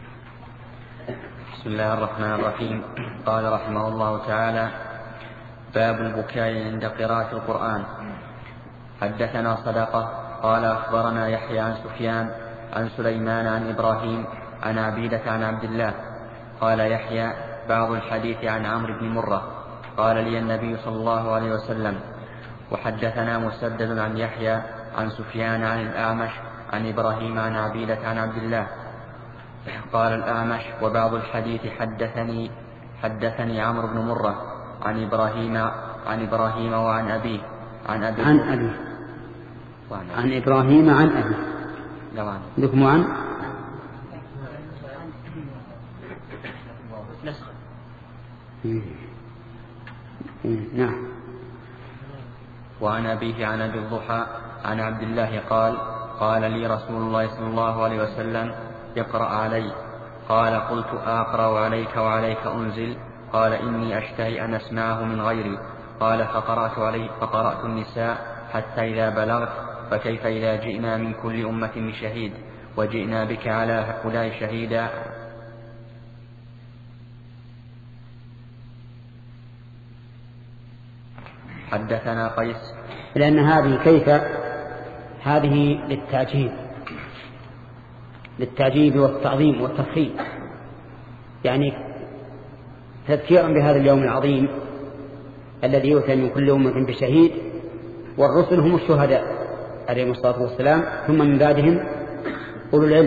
Speaker 2: بسم الله الرحمن الرحيم. قال رحمه الله تعالى: باب البكاء عند قراءة القرآن. حدثنا صدقة قال أخبرنا يحيى عن سفيان عن سليمان عن إبراهيم عن عبيدة عن عبد الله. قال يحيى: بعض الحديث عن عمرو بن مرة قال لي النبي صلى الله عليه وسلم. وحدثنا مسدد عن يحيى عن سفيان عن الأعمش عن إبراهيم عن عبيدة عن عبد الله. قال الأعمش: وبعض الحديث حدثني حدثني عمرو بن مرة عن إبراهيم عن إبراهيم وعن أبيه عن أبيه
Speaker 3: عن أبيه
Speaker 2: وعن
Speaker 3: عن إبراهيم عن أبيه
Speaker 2: نعم
Speaker 3: لكم عن نعم
Speaker 2: وعن أبيه عن أبي الضحى عن عبد الله قال قال لي رسول الله صلى الله عليه وسلم اقرأ علي. قال قلت أقرأ عليك وعليك أنزل؟ قال إني أشتهي أن أسمعه من غيري. قال فقرأت عليه فقرأت النساء حتى إذا بلغت فكيف إذا جئنا من كل أمة بشهيد وجئنا بك على هؤلاء شهيدا. حدثنا قيس.
Speaker 3: لأن هذه كيف هذه للتعجيب للتعجيب والتعظيم والتفخيم، يعني تذكيرا بهذا اليوم العظيم الذي يؤتى من كل أمة بشهيد، والرسل هم الشهداء عليهم الصلاة والسلام، ثم من بعدهم أولو العلم.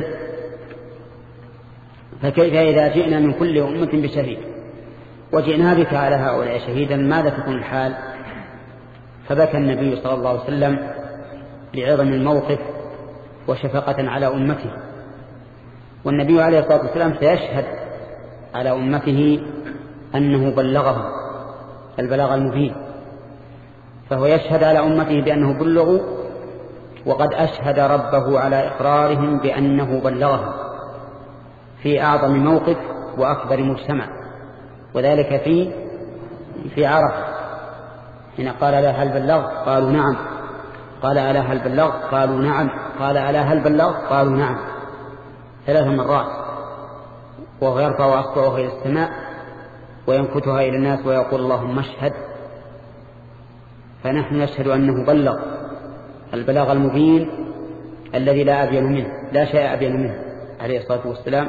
Speaker 3: فكيف إذا جئنا من كل أمة بشهيد وجئنا بك على هؤلاء شهيدا ماذا تكون الحال؟ فبكى النبي صلى الله عليه وسلم لعظم الموقف وشفقة على أمته. والنبي عليه الصلاة والسلام سيشهد على أمته أنه بلغهم البلاغ المبين، فهو يشهد على أمته بأنه بلغوا، وقد أشهد ربه على إقرارهم بأنه بلغهم في أعظم موقف وأكبر مجتمع، وذلك في في عرفة حين قال ألا هل بلغت؟ قالوا نعم. قال ألا هل بلغت؟ قالوا نعم. قال ألا هل بلغت؟ قالوا نعم، ثلاث مرات، وهو يرفع أصبعه إلى السماء وينكتها إلى الناس ويقول اللهم اشهد. فنحن نشهد أنه بلغ البلاغ المبين الذي لا أبين منه، لا شيء أبين منه عليه الصلاة والسلام.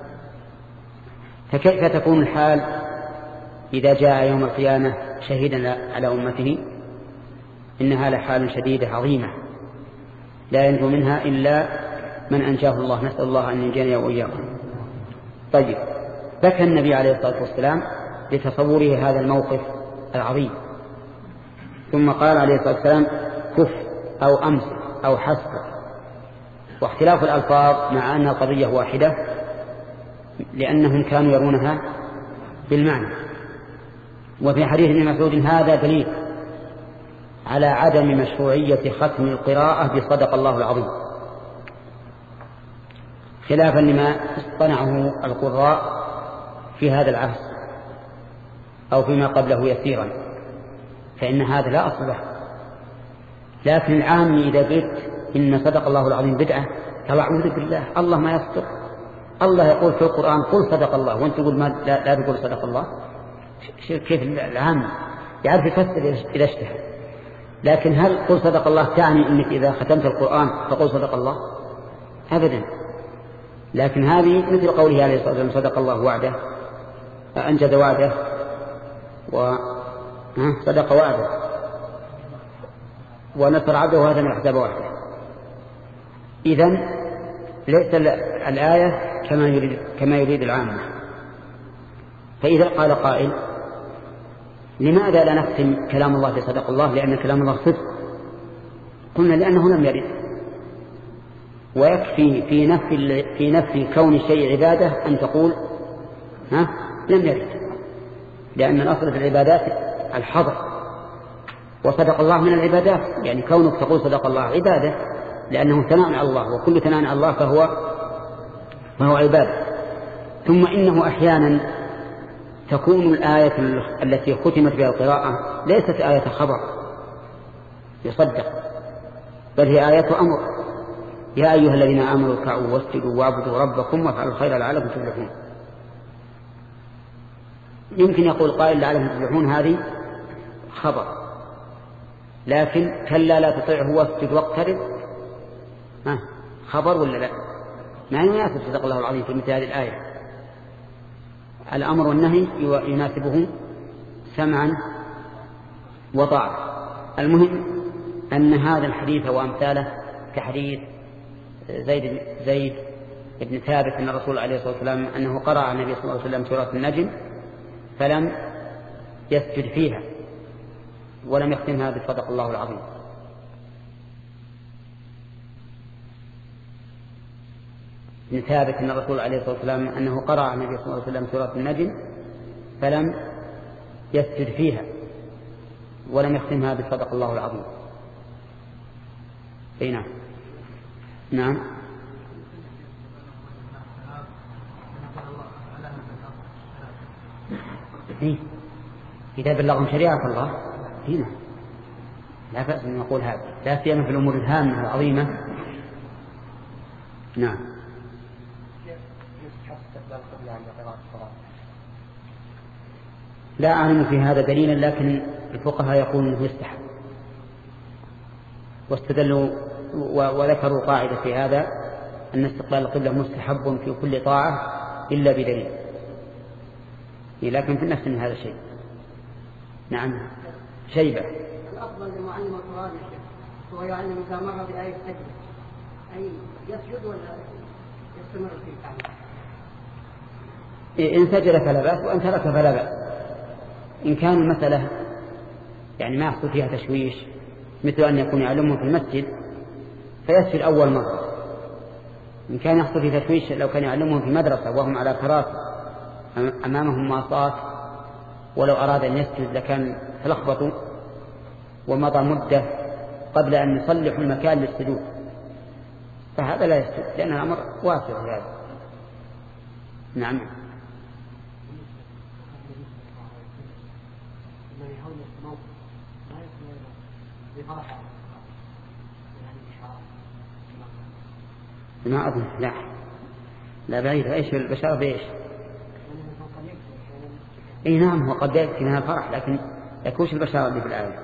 Speaker 3: فكيف تكون الحال إذا جاء يوم القيامة شهيدا على أمته؟ إنها لحال شديدة عظيمة لا ينجو منها إلا من أنجاه الله، نسأل الله أن ينجينا وإياكم. طيب، بكى النبي عليه الصلاة والسلام لتصوره هذا الموقف العظيم، ثم قال عليه الصلاة والسلام كف أو أمس أو حسب، واختلاف الألفاظ مع أن القضية واحدة لأنهم كانوا يرونها بالمعنى. وفي حديث ابن مسعود هذا دليل على عدم مشروعية ختم القراءة بصدق الله العظيم، خلافا لما اصطنعه القراء في هذا العهد أو فيما قبله يسيرا، فإن هذا لا أصل له. لكن العام إذا قلت إن صدق الله العظيم بدعة قال أعوذ بالله، الله ما يصدق، الله يقول في القرآن قل صدق الله، وأنت تقول ما لا, لا تقول صدق الله. كيف العام يعرف يفسر إذا اشتهى؟ لكن هل قل صدق الله تعني أنك إذا ختمت القرآن فقل صدق الله؟ أبدا. لكن هذه مثل قوله عليه الصلاة والسلام صدق الله وعده، أنجز وعده وصدق وعده ونصر عبده وهذا من أحزاب وحده. إذن ليس الآية كما يريد, كما يريد العامة. فإذا قال قائل لماذا لا نختم كلام الله في صدق الله؟ لأن كلام الله صدق. قلنا لأنه لم يرد، ويكفي في نفي في نفي كون الشيء عبادة أن تقول ها لم يرد، لأن الأصل في العبادات الحظر، وصدق الله من العبادات، يعني كونك تقول صدق الله عبادة لأنه ثناء على الله، وكل ثناء على الله فهو فهو عبادة. ثم إنه أحيانا تكون الآية التي ختمت بها القراءة ليست آية خبر يصدق، بل هي آية أمر: يا أيها الذين آمنوا اركعوا واسجدوا واعبدوا ربكم وافعلوا الخير لعلكم تفلحون. يمكن يقول قائل لعلكم تفلحون هذه خبر، لكن كلا لا تطيعه واسجد واقترب ها خبر ولا لا؟ ما يناسب صدق الله العظيم في مثل هذه الآية. الأمر والنهي يناسبه سمعا وطاعة. المهم أن هذا الحديث وأمثاله كحديث زيد زيد بن ثابت أن الرسول عليه الصلاة والسلام أنه قرأ على النبي صلى الله عليه وسلم سورة النجم فلم يسجد فيها ولم يختمها بصدق الله العظيم. من ثابت أن الرسول عليه الصلاة والسلام أنه قرأ النبي صلى الله عليه وسلم سورة النجم فلم يسجد فيها ولم يختمها بصدق الله العظيم. أي نعم. نعم. إيه؟ إذا بلغهم شريعة الله هنا لا بأس أن نقول هذا، لا سيما في الأمور الهامة العظيمة. نعم. لا أعلم في هذا دليلا، لكن الفقهاء يقولون أنه يستحب، واستدلوا وذكروا قاعدة في هذا أن استقبال القبلة مستحب في كل طاعة إلا بدليل، لكن في النفس من هذا الشيء. نعم. شيبة.
Speaker 7: الأفضل لمعلم القرآن هو يعلم إذا مر بآية السجدة أي يسجد ولا يستمر في التعليم؟
Speaker 3: إن سجد فلا بأس وإن ترك فلا بأس. إن كان المسألة يعني ما يحصل فيها تشويش مثل أن يكون يعلمهم في المسجد فيسجد أول مرة. إن كان يحصل فيه تشويش لو كان يعلمهم في مدرسة وهم على كراسي أمامهم ماصات ولو أراد أن يسجد لكان تلخبطوا ومضى مدة قبل أن يصلحوا المكان للسجود، فهذا لا يسجد لأن الأمر واسع هذا. نعم. ما أظن. لا لا بعيد. إيش البشارة بإيش؟ أي نعم، وقد يأتي منها الفرح، لكن يكوش البشارة اللي في الآية.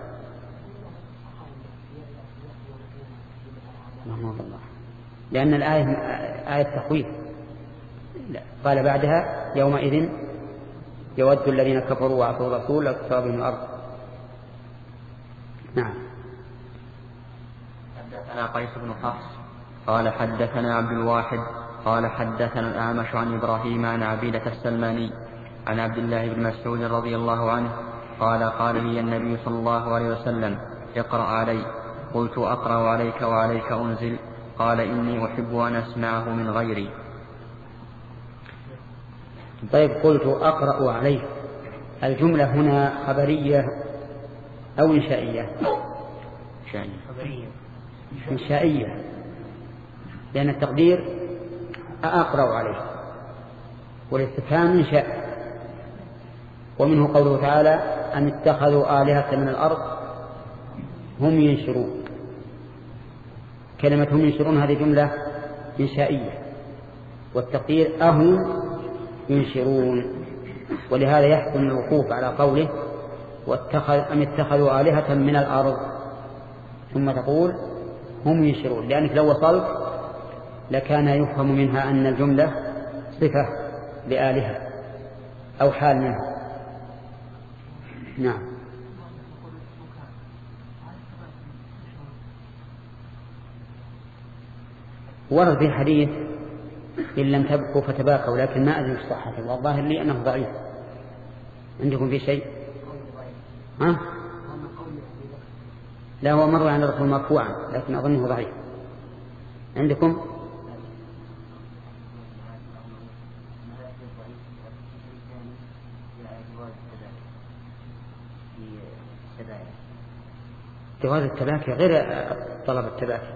Speaker 3: الله، لأن الآية آية تخويف. قال بعدها يومئذ يود الذين كفروا وعصوا الرسول لتسوى بهم الأرض. نعم.
Speaker 2: حدثنا قيس بن حفص قال حدثنا عبد الواحد قال حدثنا الأعمش عن إبراهيم عن عبيدة السلماني عن عبد الله بن مسعود رضي الله عنه قال قال لي النبي صلى الله عليه وسلم اقرأ علي. قلت أقرأ عليك وعليك أنزل؟ قال إني أحب أن أسمعه من غيري.
Speaker 3: طيب، قلت أقرأ عليك، الجملة هنا خبرية أو إنشائية؟ إنشائية، لأن التقدير أقرأ عليك، والاستفهام إنشاء. ومنه قوله تعالى أن اتخذوا آلهة من الأرض هم ينشرون. كلمة هم ينشرون هذه جملة إنشائية، والتقدير أهم ينشرون، ولهذا يحسن الوقوف على قوله واتخذ أم اتخذوا آلهة من الأرض ثم تقول هم ينشرون، لأنك لو وصلت لكان يفهم منها أن الجملة صفة لآلهة أو حال منها. نعم. ورد في حديث إن لم تبكوا فتباكوا، لكن ما أدري صحته، والظاهر لي أنه ضعيف. عندكم في شيء؟ ها؟ لا، هو مر عن الرسول مرفوعا لكن أظنه ضعيف. عندكم؟ جواز التباكي غير طلب التباكي.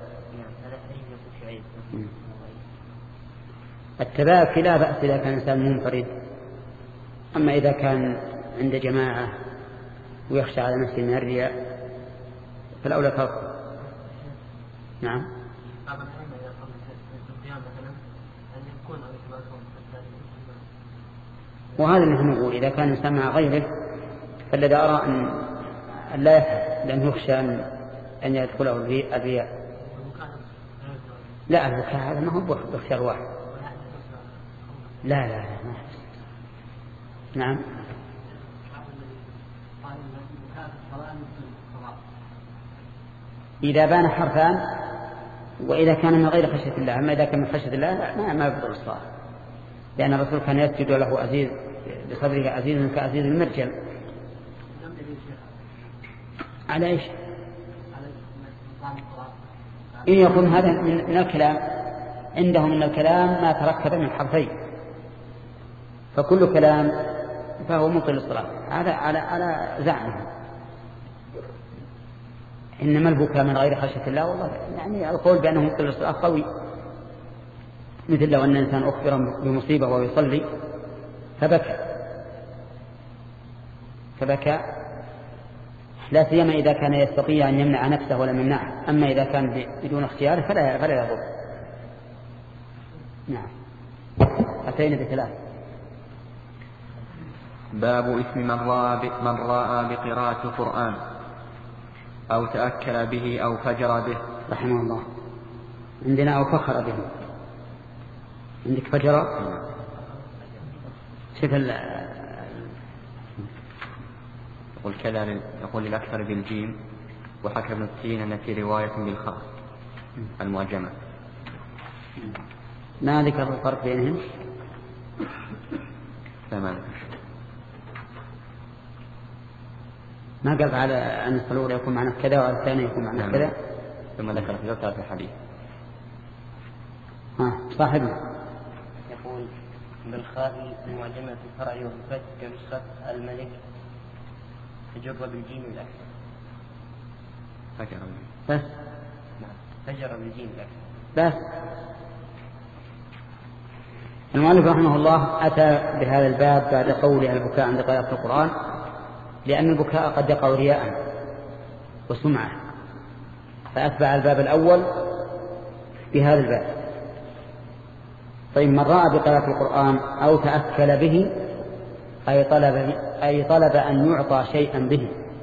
Speaker 3: التباكي لا بأس إذا كان إنسان منفرد، أما إذا كان عند جماعة ويخشى على نفسه من الرياء فالأولى ترك. نعم. وهذا نحن نقول إذا كان إنسان مع غيره فالذي أرى أن لا يفعل، لأنه يخشى أن يدخله الرياء. لا، البكاء هذا ما هو باختيار واحد. لا لا لا ما. نعم. إذا بان حرفان، وإذا كان من غير خشية الله. أما إذا كان من خشية الله ما ما يبطل الصلاة، لأن الرسول كان يسجد له عزيز بصدرك عزيز كعزيز المرجل. على إيش؟ إن يكون هذا من الكلام، عندهم من الكلام ما تركب من حرفين، فكل كلام فهو مبطل الصلاة على على على زعمهم. إنما البكاء من غير خشية الله، والله يعني القول بأنه مبطل الصلاة قوي، مثل لو أن الإنسان أخبر بمصيبة وهو يصلي فبكى فبكى لا سيما إذا كان يستطيع أن يمنع نفسه ولم يمنعه، أما إذا كان بدون اختياره فلا فلا يضر. نعم. أتينا بثلاث.
Speaker 2: باب إثم من رأى من رأى بقراءة القرآن أو تأكل به أو فجر به.
Speaker 3: رحمه الله. عندنا أو فخر به. عندك فجر؟ شوف
Speaker 2: يقول كذا، يقول الأكثر بالجيم، وحكى ابن التين أن في رواية بالخاء المعجمة.
Speaker 3: ما ذكر الفرق بينهم؟
Speaker 2: تمام.
Speaker 3: ما قال على أن الصلور يكون معنا كذا وعلى الثاني يكون معنا نعم. كذا،
Speaker 2: ثم ذكر في ذلك في الحديث.
Speaker 3: ها صاحبنا
Speaker 4: يقول بالخاء المعجمة في الفرع والفتح كنسخة الملك تجر بالجيم الأكثر.
Speaker 2: فجر
Speaker 3: بس.
Speaker 4: نعم فجر بالجيم الأكثر
Speaker 3: بس. المؤلف رحمه الله أتى بهذا الباب بعد قوله البكاء عند قراءة القرآن، لأن البكاء قد يقع رياء وسمعة، فأتبع الباب الأول بهذا الباب. طيب من رأى بقراءة القرآن أو تأكل به أي طلب, أي طلب أن يعطى شيئا به.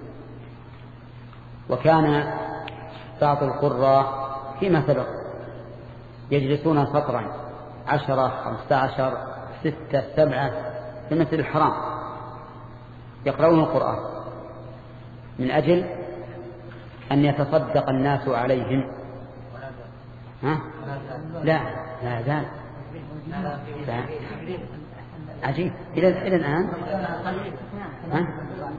Speaker 3: وكان بعض القراء فيما سبق يجلسون سطرا عشرة خمسة عشر ستة سبعة في المسجد الحرام يقرؤون القرآن من أجل أن يتصدق الناس عليهم. ها؟ لا لا لا لا عجيب إلى إلى الآن. ها؟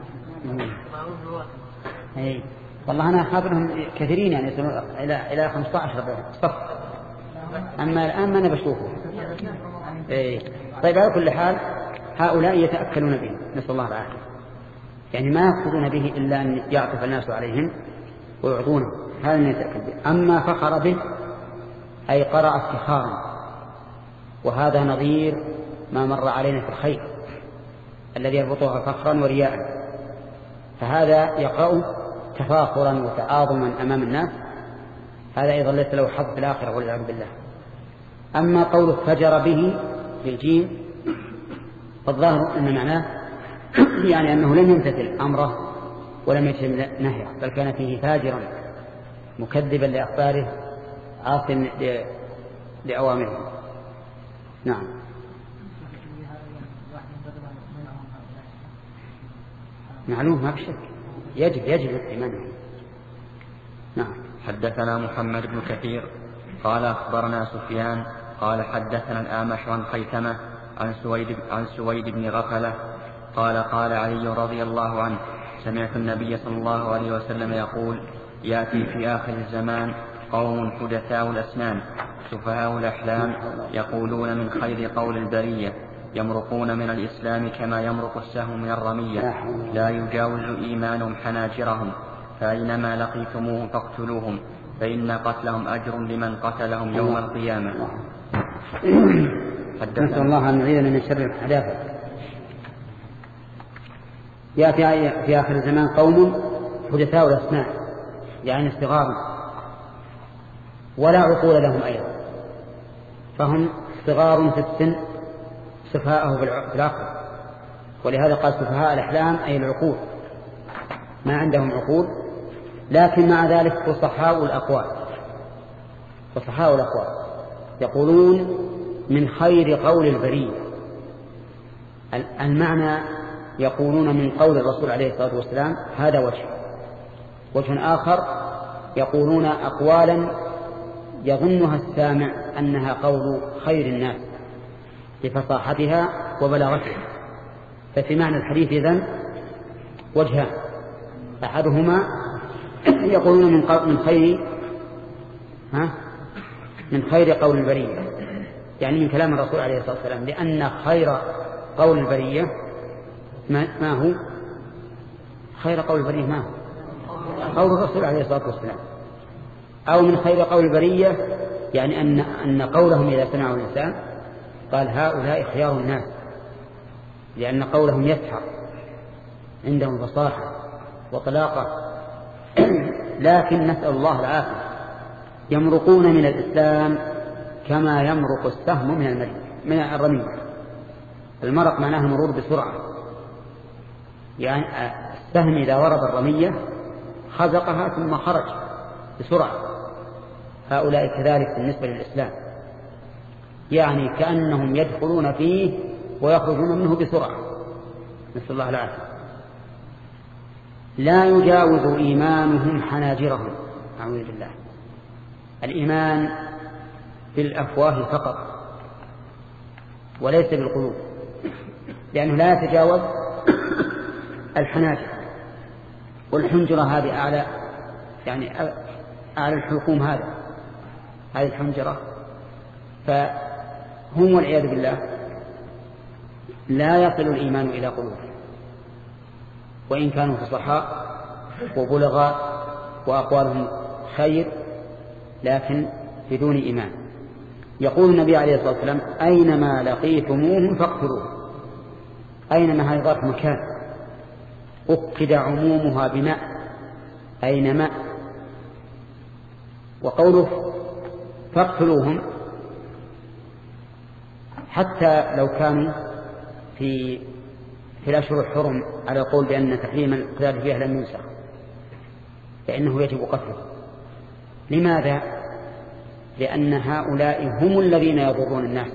Speaker 3: أي والله أنا خابرهم كثيرين يعني يصلون إلى إلى خمسة عشر صف، أما الآن ما أنا بشوفه. أي طيب على كل حال هؤلاء يتأكلون به، نسأل الله العافية، يعني ما يقصدون به إلا أن يعطف الناس عليهم ويعطونه، هذا من يتأكل به. أما فخر به أي قرأ افتخارا، وهذا نظير ما مر علينا في الخير الذي يربطها فخرا ورياء، فهذا يقرأ تفاخرا وتعاظما أمام الناس، هذا أيضا ليس له حظ في الآخرة والعياذ بالله. أما قول فجر به بالجيم فالظاهر أن معناه يعني أنه لم يمتثل أمره ولم يجتنب نهيه، بل كان فيه فاجرا مكذبا لأخباره عاصم لأوامره. نعم. معلوم ما بشك يجب يجب الإيمان. نعم.
Speaker 2: حدثنا محمد بن كثير قال أخبرنا سفيان قال حدثنا الأعمش عن خيثمة عن سويد, عن سويد بن غفلة قال قال علي رضي الله عنه سمعت النبي صلى الله عليه وسلم يقول يأتي في آخر الزمان قوم حدثاء الأسنان سفهاء الأحلام يقولون من خير قول البرية يمرقون من الإسلام كما يمرق السهم من الرمية لا يجاوز إيمانهم حناجرهم فأينما لقيتموهم فاقتلوهم فإن قتلهم أجر لمن قتلهم يوم القيامة.
Speaker 3: نسأل الله أن يعيذنا من شر الحداثة. يأتي في آخر الزمان قوم حدثاء الأسنان يعني صغار ولا عقول لهم أيضا، فهم صغار في السن سفهاءه في العقل، ولهذا قال سفهاء الأحلام أي العقول، ما عندهم عقول، لكن مع ذلك فصحاء الأقوال فصحاء الأقوال يقولون من خير قول البرية. المعنى يقولون من قول الرسول عليه الصلاة والسلام، هذا وجه وجه آخر يقولون أقوالا يظنها السامع أنها قول خير الناس لفصاحتها وبلاغتها، ففي معنى الحديث إذن وجهان، أحدهما يقولون من, من خير ها من خير قول البرية، يعني من كلام الرسول عليه الصلاة والسلام، لأن خير قول البرية ما هو خير قول البرية ما هو قول الرسول عليه الصلاة والسلام. أو من خير قول البرية يعني أن, أن قولهم إذا سمعوا الإنسان قال هؤلاء خيار الناس، لأن قولهم يسحر، عندهم فصاحة وطلاقة. لكن نسأل الله العافية، يمرقون من الإسلام كما يمرق السهم من من الرمية. المرق معناه المرور بسرعة، يعني السهم إذا ضرب الرمية خزقها ثم خرج بسرعة. هؤلاء كذلك بالنسبة للإسلام، يعني كأنهم يدخلون فيه ويخرجون منه بسرعة، نسأل الله العافية. لا يجاوز إيمانهم حناجرهم، أعوذ بالله. الإيمان بالأفواه فقط وليس بالقلوب، لأنه لا يتجاوز الحناجر، والحنجرة هذه أعلى، يعني أعلى الحلقوم، هذا هذه الحنجرة. فهم والعياذ بالله لا يصل الإيمان إلى قلوبهم، وإن كانوا فصحاء وبلغاء وأقوالهم خير، لكن بدون إيمان. يقول النبي عليه الصلاة والسلام أينما لقيتموهم فاقتلوه. أينما هذه ظرف مكان أكد عمومها بماء، أينما. وقوله فاقتلوهم حتى لو كانوا في في الأشهر الحرم على قول بأن تحريم القتال فيها لم ينسخ، فإنه يجب قتله. لماذا؟ لأن هؤلاء هم الذين يضرون الناس،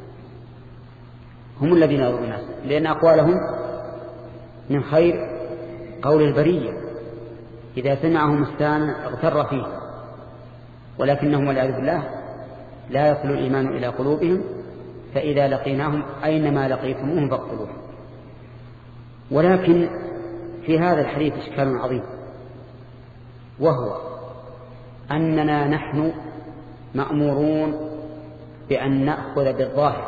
Speaker 3: هم الذين يضرون الناس، لأن أقوالهم من خير قول البرية. إذا سمعهم استان اغتر فيه، ولكنهم والعياذ بالله لا يصل الإيمان إلى قلوبهم. فإذا لقيناهم أينما لقيتموهم فاقتلوهم. ولكن في هذا الحديث إشكال عظيم، وهو أننا نحن مأمورون بأن نأخذ بالظاهر،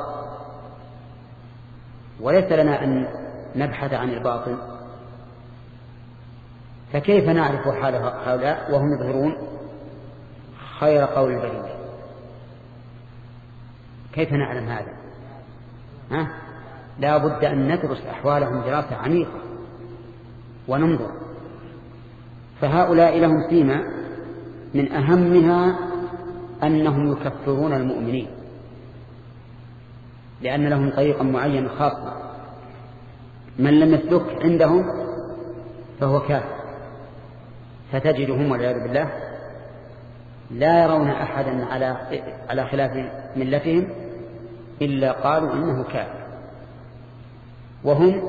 Speaker 3: وليس لنا أن نبحث عن الباطن. فكيف نعرف حال هؤلاء وهم يظهرون خير قول البرية؟ كيف نعلم هذا؟ ها؟ لا بد أن ندرس أحوالهم دراسة عميقة وننظر. فهؤلاء لهم سيمة من أهمها أنهم يكفرون المؤمنين، لأن لهم طريقا معينا خاصة، من لم يسلك عندهم فهو كافر. فتجدهم والعياذ بالله لا يرون أحدا على على خلاف ملتهم إلا قالوا إنه كافر، وهم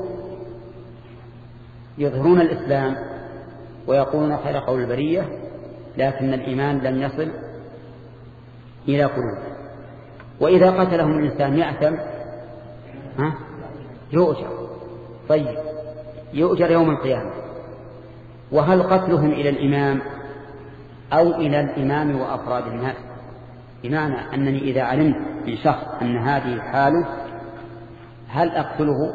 Speaker 3: يظهرون الإسلام ويقولون خير قول البرية، لكن الإيمان لم يصل إلى قلوب. وإذا قتلهم الإنسان يأثم ها يؤجر. طيب يؤجر يوم القيامة. وهل قتلهم إلى الإمام أو إلى الإمام وأفراد الناس؟ بمعنى أنني إذا علمت من شخص أن هذه حاله هل أقتله؟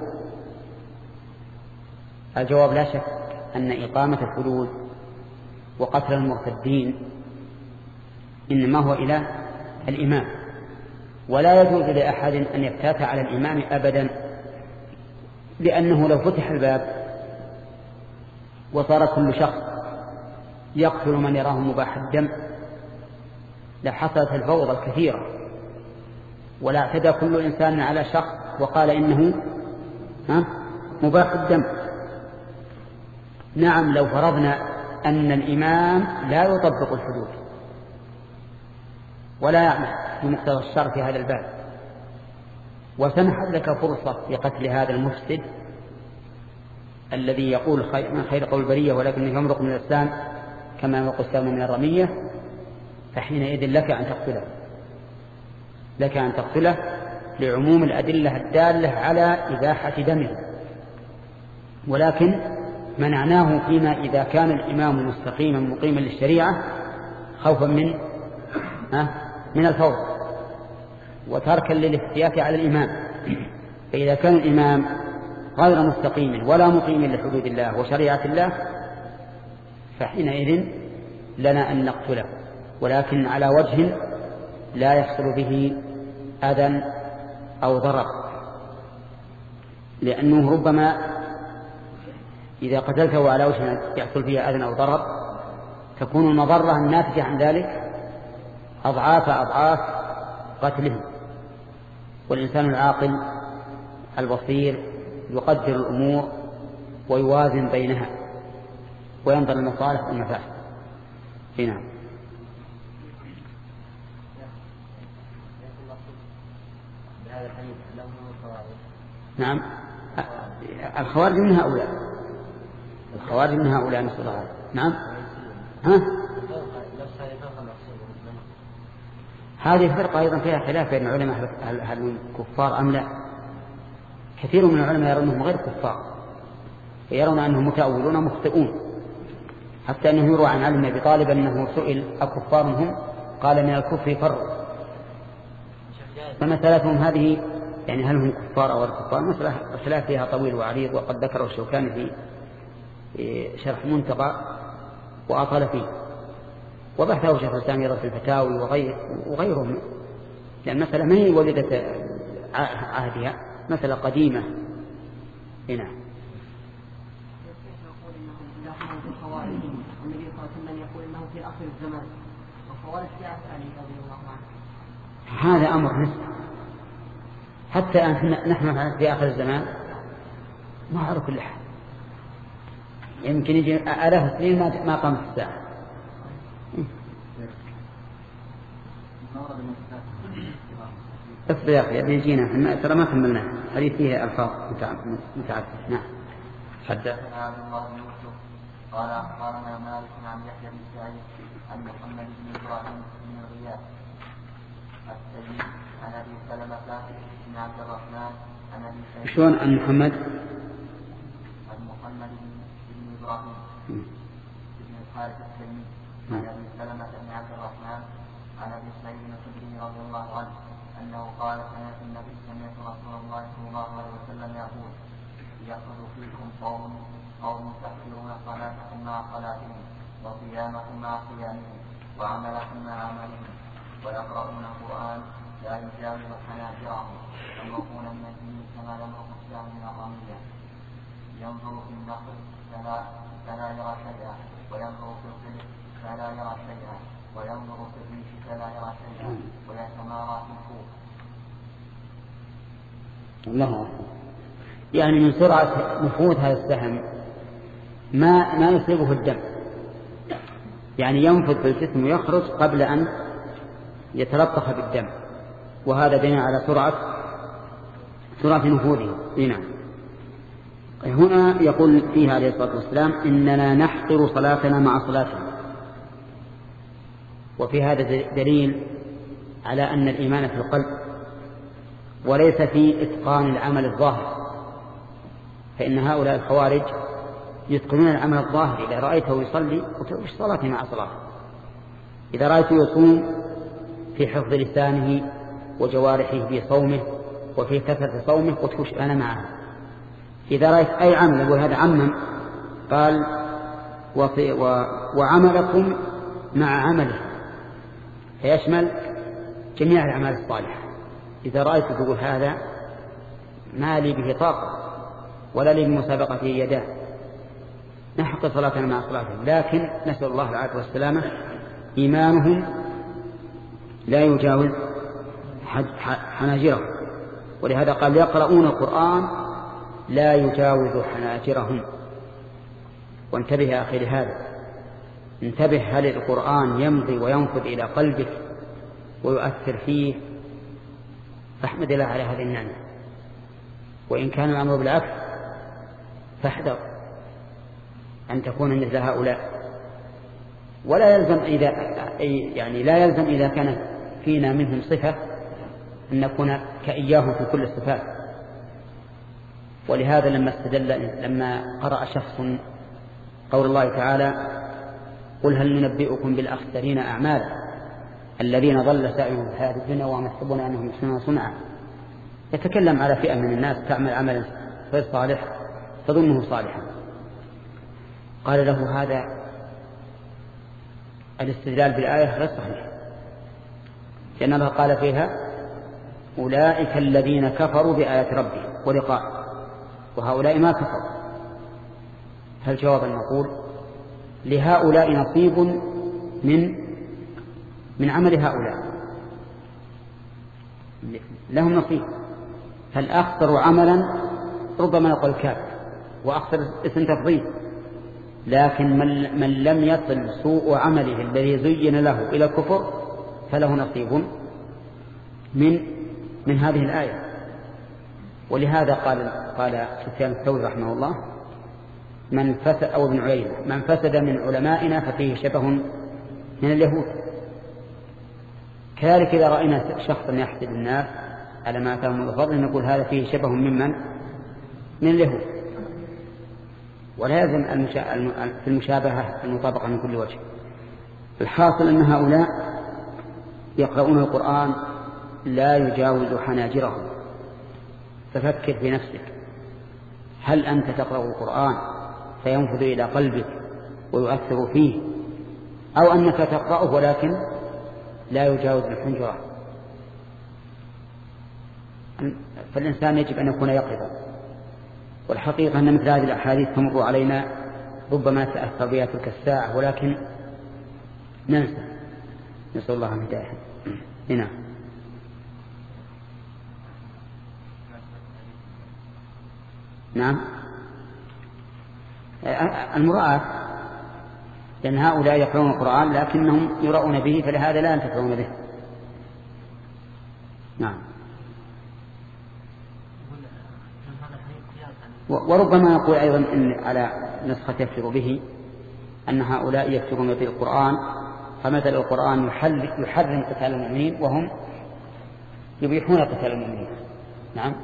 Speaker 3: الجواب لا شك أن إقامة الحدود وقتل المرتدين إنما هو إلى الإمام، ولا يجوز لأحد أن يفتات على الإمام أبدا، لأنه لو فتح الباب وصار كل شخص يقتل من يراه مباح الدم لحصلت الفوضى الكثيرة، ولا اعتدى كل إنسان على شخص وقال إنه ها مباح الدم. نعم، لو فرضنا أن الإمام لا يطبق الحدود ولا يعمل بمقتضى الشرع في هذا الباب، وسمحت لك فرصة في قتل هذا المفسد الذي يقول من خير قول البرية ولكن يمرق من الإسلام كما يمرق السهم من الرمية، فحينئذ لك أن تقتله، لك أن تقتله لعموم الأدلة الدالة على إباحة دمه ولكن منعناه فيما إذا كان الإمام مستقيما مقيما للشريعة خوفا من من الفوضى وتركا للافتيات على الإمام. فإذا كان الإمام غير مستقيم ولا مقيم لحدود الله وشريعة الله فحينئذ لنا أن نقتله، ولكن على وجه لا يحصل به أذى أو ضرر، لأنه ربما إذا قتلته على وجه يحصل فيه أذى أو ضرر تكون المضرة الناتجة عن ذلك أضعاف أضعاف قتله. والإنسان العاقل البصير يقدر الأمور ويوازن بينها وينظر المصالح والمفاسد. نعم. نعم الخوارج من هؤلاء الخوارج من هؤلاء نسأل الله. نعم ها هذه الفرقة أيضا فيها خلاف بين العلماء هل هم كفار أم لا. كثير من العلماء يرون أنهم غير كفار ويرون أنهم متأولون مخطئون، حتى أنه يروى عن علي بن أبي طالب أنه سئل أكفار هم قال من الكفر فروا. فمسألتهم هذه يعني هل هم كفار أو غير كفار مسألة الخلاف فيها طويل وعريض، وقد ذكره الشوكاني في شرح منتقى وأطال فيه، وبحثه شيخ الإسلام في الفتاوي وغيرهم، لأن مسألة ما هي ولدت عهدها، مسألة قديمة. هنا
Speaker 7: النبي صلى الله عليه وسلم يقول انه في اخر الزمان وخوارج في عهد علي رضي الله عنه.
Speaker 3: هذا امر نسبي، حتى أن نحن في آخر الزمان ما على كل حال، يمكن يجي آلاف السنين ما قامت الساعة. اصبر يا أخي أبي يجينا ترى ما كملنا حديث فيه ألفاظ متعددة. نعم.
Speaker 5: حدثنا عبد الله بن يوسف قال أخبرنا مالك عن يحيى بن سعيد عن محمد بن إبراهيم بن غياث السيد عن أبي سلمة بن عبد الرحمن عن أبي سعيد.
Speaker 3: شلون عن محمد؟
Speaker 5: عن محمد بن إبراهيم بن الحارث التيمي عن أبي سلمة بن عبد الرحمن عن أبي سعيد الخدري رضي الله عنه أنه قال سمعت النبي سمعت رسول الله صلى الله عليه وسلم يقول يأخذ فيكم قوم قوم تأخرون صلاتكم مع صلاتهم وصيامكم مع صيامهم وعملكم مع عملهم ويقرؤون القرآن لا يجاوز حناجرهم يمرقون من الدين كما يمرق السهم من الرمية ينظر في النخل فلا فلا يرى شيئا وينظر في الظل فلا يرى شيئا وينظر في الريح فلا يرى شيئا ويتمارى في الكوف.
Speaker 3: الله يعني من سرعة نفوذ هذا السهم ما ما يصيبه الدم، يعني ينفذ في الجسم ويخرج قبل أن يتلطخ بالدم، وهذا دليل على سرعة سرعة نفوذه. نعم. هنا يقول فيها عليه الصلاة والسلام إننا نحقر صلاتنا مع صلاتهم، وفي هذا دليل على أن الإيمان في القلب وليس في إتقان العمل الظاهر، فإن هؤلاء الخوارج يتقنون العمل الظاهر. إذا رأيته يصلي وش صلاته مع صلاته، إذا رأيته يصوم في حفظ لسانه وجوارحه في صومه وفي كثرة صومه وتوش أنا معه. إذا رأيت أي عمل يقول هذا عمم قال وعملكم مع عمله، فيشمل جميع الأعمال الصالحة. إذا رأيت تقول هذا ما لي به طاقة ولا لي بمسابقته يداه، نحق صلاتنا مع صلاتهم، لكن نسأل الله العافية والسلامة إيمانهم لا يجاوز حناجرهم، ولهذا قال يقرؤون القرآن لا يجاوز حناجرهم. وانتبه يا أخي لهذا، انتبه هل القرآن يمضي وينفذ إلى قلبك ويؤثر فيه، فاحمد الله على هذه النعمة. وإن كان الأمر بالعكس فاحذر أن تكون مثل هؤلاء. ولا يلزم إذا يعني لا يلزم إذا كان فينا منهم صفة أن نكون كإياهم في كل الصفات، ولهذا لما استدل لما قرأ شخص قول الله تعالى قل هل ننبئكم بالأخسرين أعمالا الذين ضل سعيهم في الحياة الدنيا وهم يحسبون أنهم يحسنون صنعا، يتكلم على فئة من الناس تعمل عملا غير صالح تظنه صالحا، قال له هذا الاستدلال بالآية غير صحيح، لأن الله قال فيها أولئك الذين كفروا بآيات ربهم ولقاء وهؤلاء ما كفروا. فالجواب نقول لهؤلاء نصيب من من عمل هؤلاء، لهم نصيب، فالأخسر عملا ربما نقول الكافر وأخسر اسم تفضيل، لكن من, من لم يصل سوء عمله الذي زين له إلى الكفر فله نصيب من من هذه الآية. ولهذا قال قال سفيان الثوري رحمه الله من فسد أو ابن عيينة من فسد من علمائنا ففيه شبه من اليهود. كذلك إذا رأينا شخصا يحسد الناس على ما أتاهم من الفضل نقول هذا فيه شبه ممن من اليهود، ولا يلزم في المشابهة المطابقة من كل وجه. الحاصل أن هؤلاء يقرؤون القرآن لا يجاوز حناجرهم، ففكر في نفسك هل أنت تقرأ القرآن فينفذ إلى قلبك ويؤثر فيه، أو أنك تقرأه ولكن لا يجاوز الحنجرة؟ فالإنسان يجب أن يكون يقظا. والحقيقة أن مثل هذه الأحاديث تمر علينا ربما تأثر بها تلك الساعة ولكن ننسى، نسأل الله الهداية. هنا نعم المراءة، لأن هؤلاء يقرؤون القرآن لكنهم يرؤون به فلهذا لا ينتفعون به. نعم. وربما يقول أيضا إن على نسخة يكفر به أن هؤلاء يكفرون به القرآن، فمثل القرآن يحرم قتال المؤمنين وهم يبيحون قتال المؤمنين. نعم.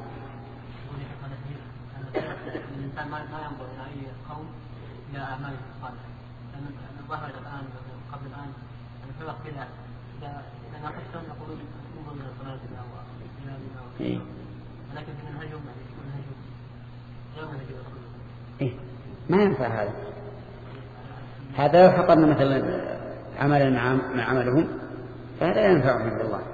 Speaker 6: الإنسان ما ينظر إلى أي قول إلى أعماله الصالحة، لأن ظهر الآن قبل الآن أن في وقتنا إذا إذا ناقشتهم يقولون انظر إلى صلاتنا وصيامنا، ولكن في منهجهم منهجهم غير منهج الرسول.
Speaker 3: إيه ما ينفع هذا. هذا لو حقرنا مثلا عملا مع عملهم فهذا لا ينفعهم عند الله.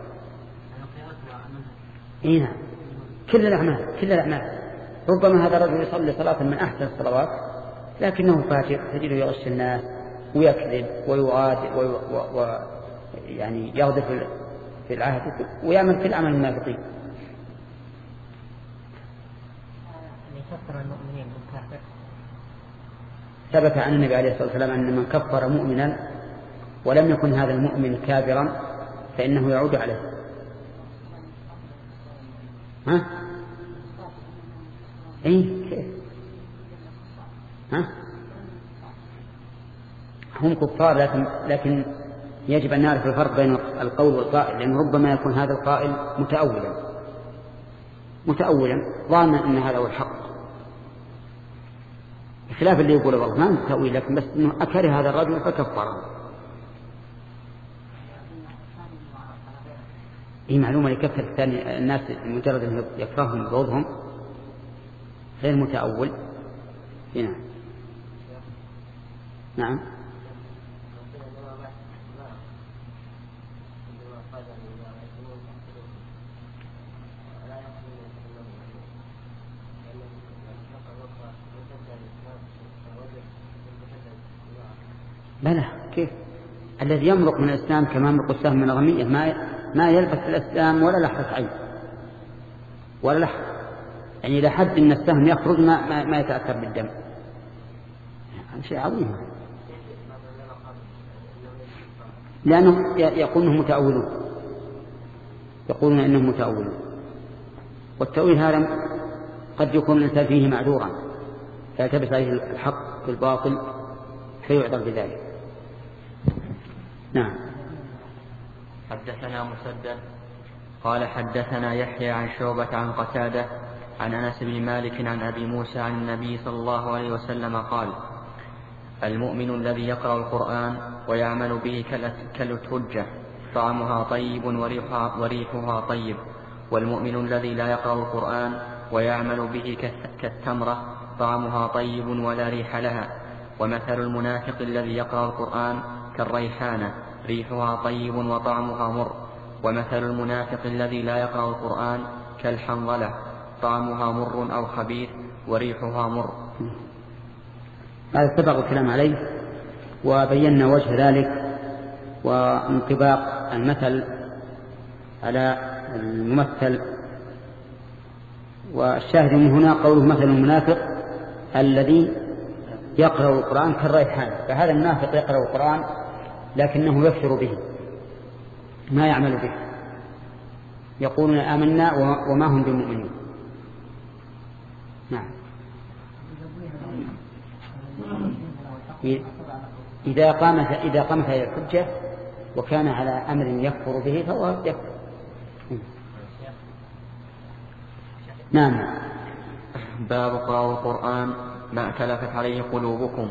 Speaker 3: إيه نعم. كل الأعمال كل الأعمال ربما هذا الرجل يصلي صلاة من أحسن الصلوات لكنه فاجر، تجده يغش الناس ويكذب ويغادر ويعني يغدر في العهد ويعمل كل عمل المنافقين. ثبت عن النبي عليه الصلاة والسلام أن من كفر مؤمنا ولم يكن هذا المؤمن كافرا فإنه يعود عليه. ها؟ إيه كيف؟ ها؟ هم كفار لكن لكن يجب أن نعرف الفرق بين القول والقائل، لأن ربما يكون هذا القائل متأولا متأولا ظانا أن هذا هو الحق، خلاف اللي يقول والله ما متأويل لكن بس إنه أكره هذا الرجل فكفره. إيه معلومة يكفر الثاني الناس مجرد أن يكرههم بغضهم غير متأول. هنا نعم. بلى كيف الذي يمرق من الإسلام كما يمرق السهم من الغمية ما ما يلبس الإسلام ولا لحظة عين ولا لحظة، يعني إلى حد أن السهم يخرج ما, ما, ما يتأثر بالدم. شيء عظيم، لأنه يقول إنهم متأولون يقولون إنهم متأولون، والتأويل هذا قد يكون الإنسان فيه معذورا فيلتبس عليه الحق بالباطل فيعذر بذلك. نعم.
Speaker 2: حدثنا مسدد قال حدثنا يحيى عن شعبة عن قتادة عن أنس بن مالك عن أبي موسى عن النبي صلى الله عليه وسلم قال: المؤمن الذي يقرأ القرآن ويعمل به كالأترجة طعمها طيب وريحها, وريحها طيب، والمؤمن الذي لا يقرأ القرآن ويعمل به كالتمرة طعمها طيب ولا ريح لها. ومثل المنافق الذي يقرأ القرآن كالريحانة ريحها طيب وطعمها مر. ومثل المنافق الذي لا يقرأ القرآن كالحنظلة طعمها مر أو خبيث وريحها مر.
Speaker 3: هذا سبق الكلام عليه وبينا وجه ذلك وانطباق المثل على الممثل. والشاهد من هنا قوله مثل المنافق الذي يقرأ القرآن كالريحان، فهذا المنافق يقرأ القرآن لكنه يكفر به ما يعمل به، يقولون آمنا وما هم بمؤمنين. نعم. إذا قامت إذا قامت هذه الحجة وكان على أمر يكفر به فهو يكفر. نعم.
Speaker 2: باب قراءة القرآن ما اختلفت عليه قلوبكم.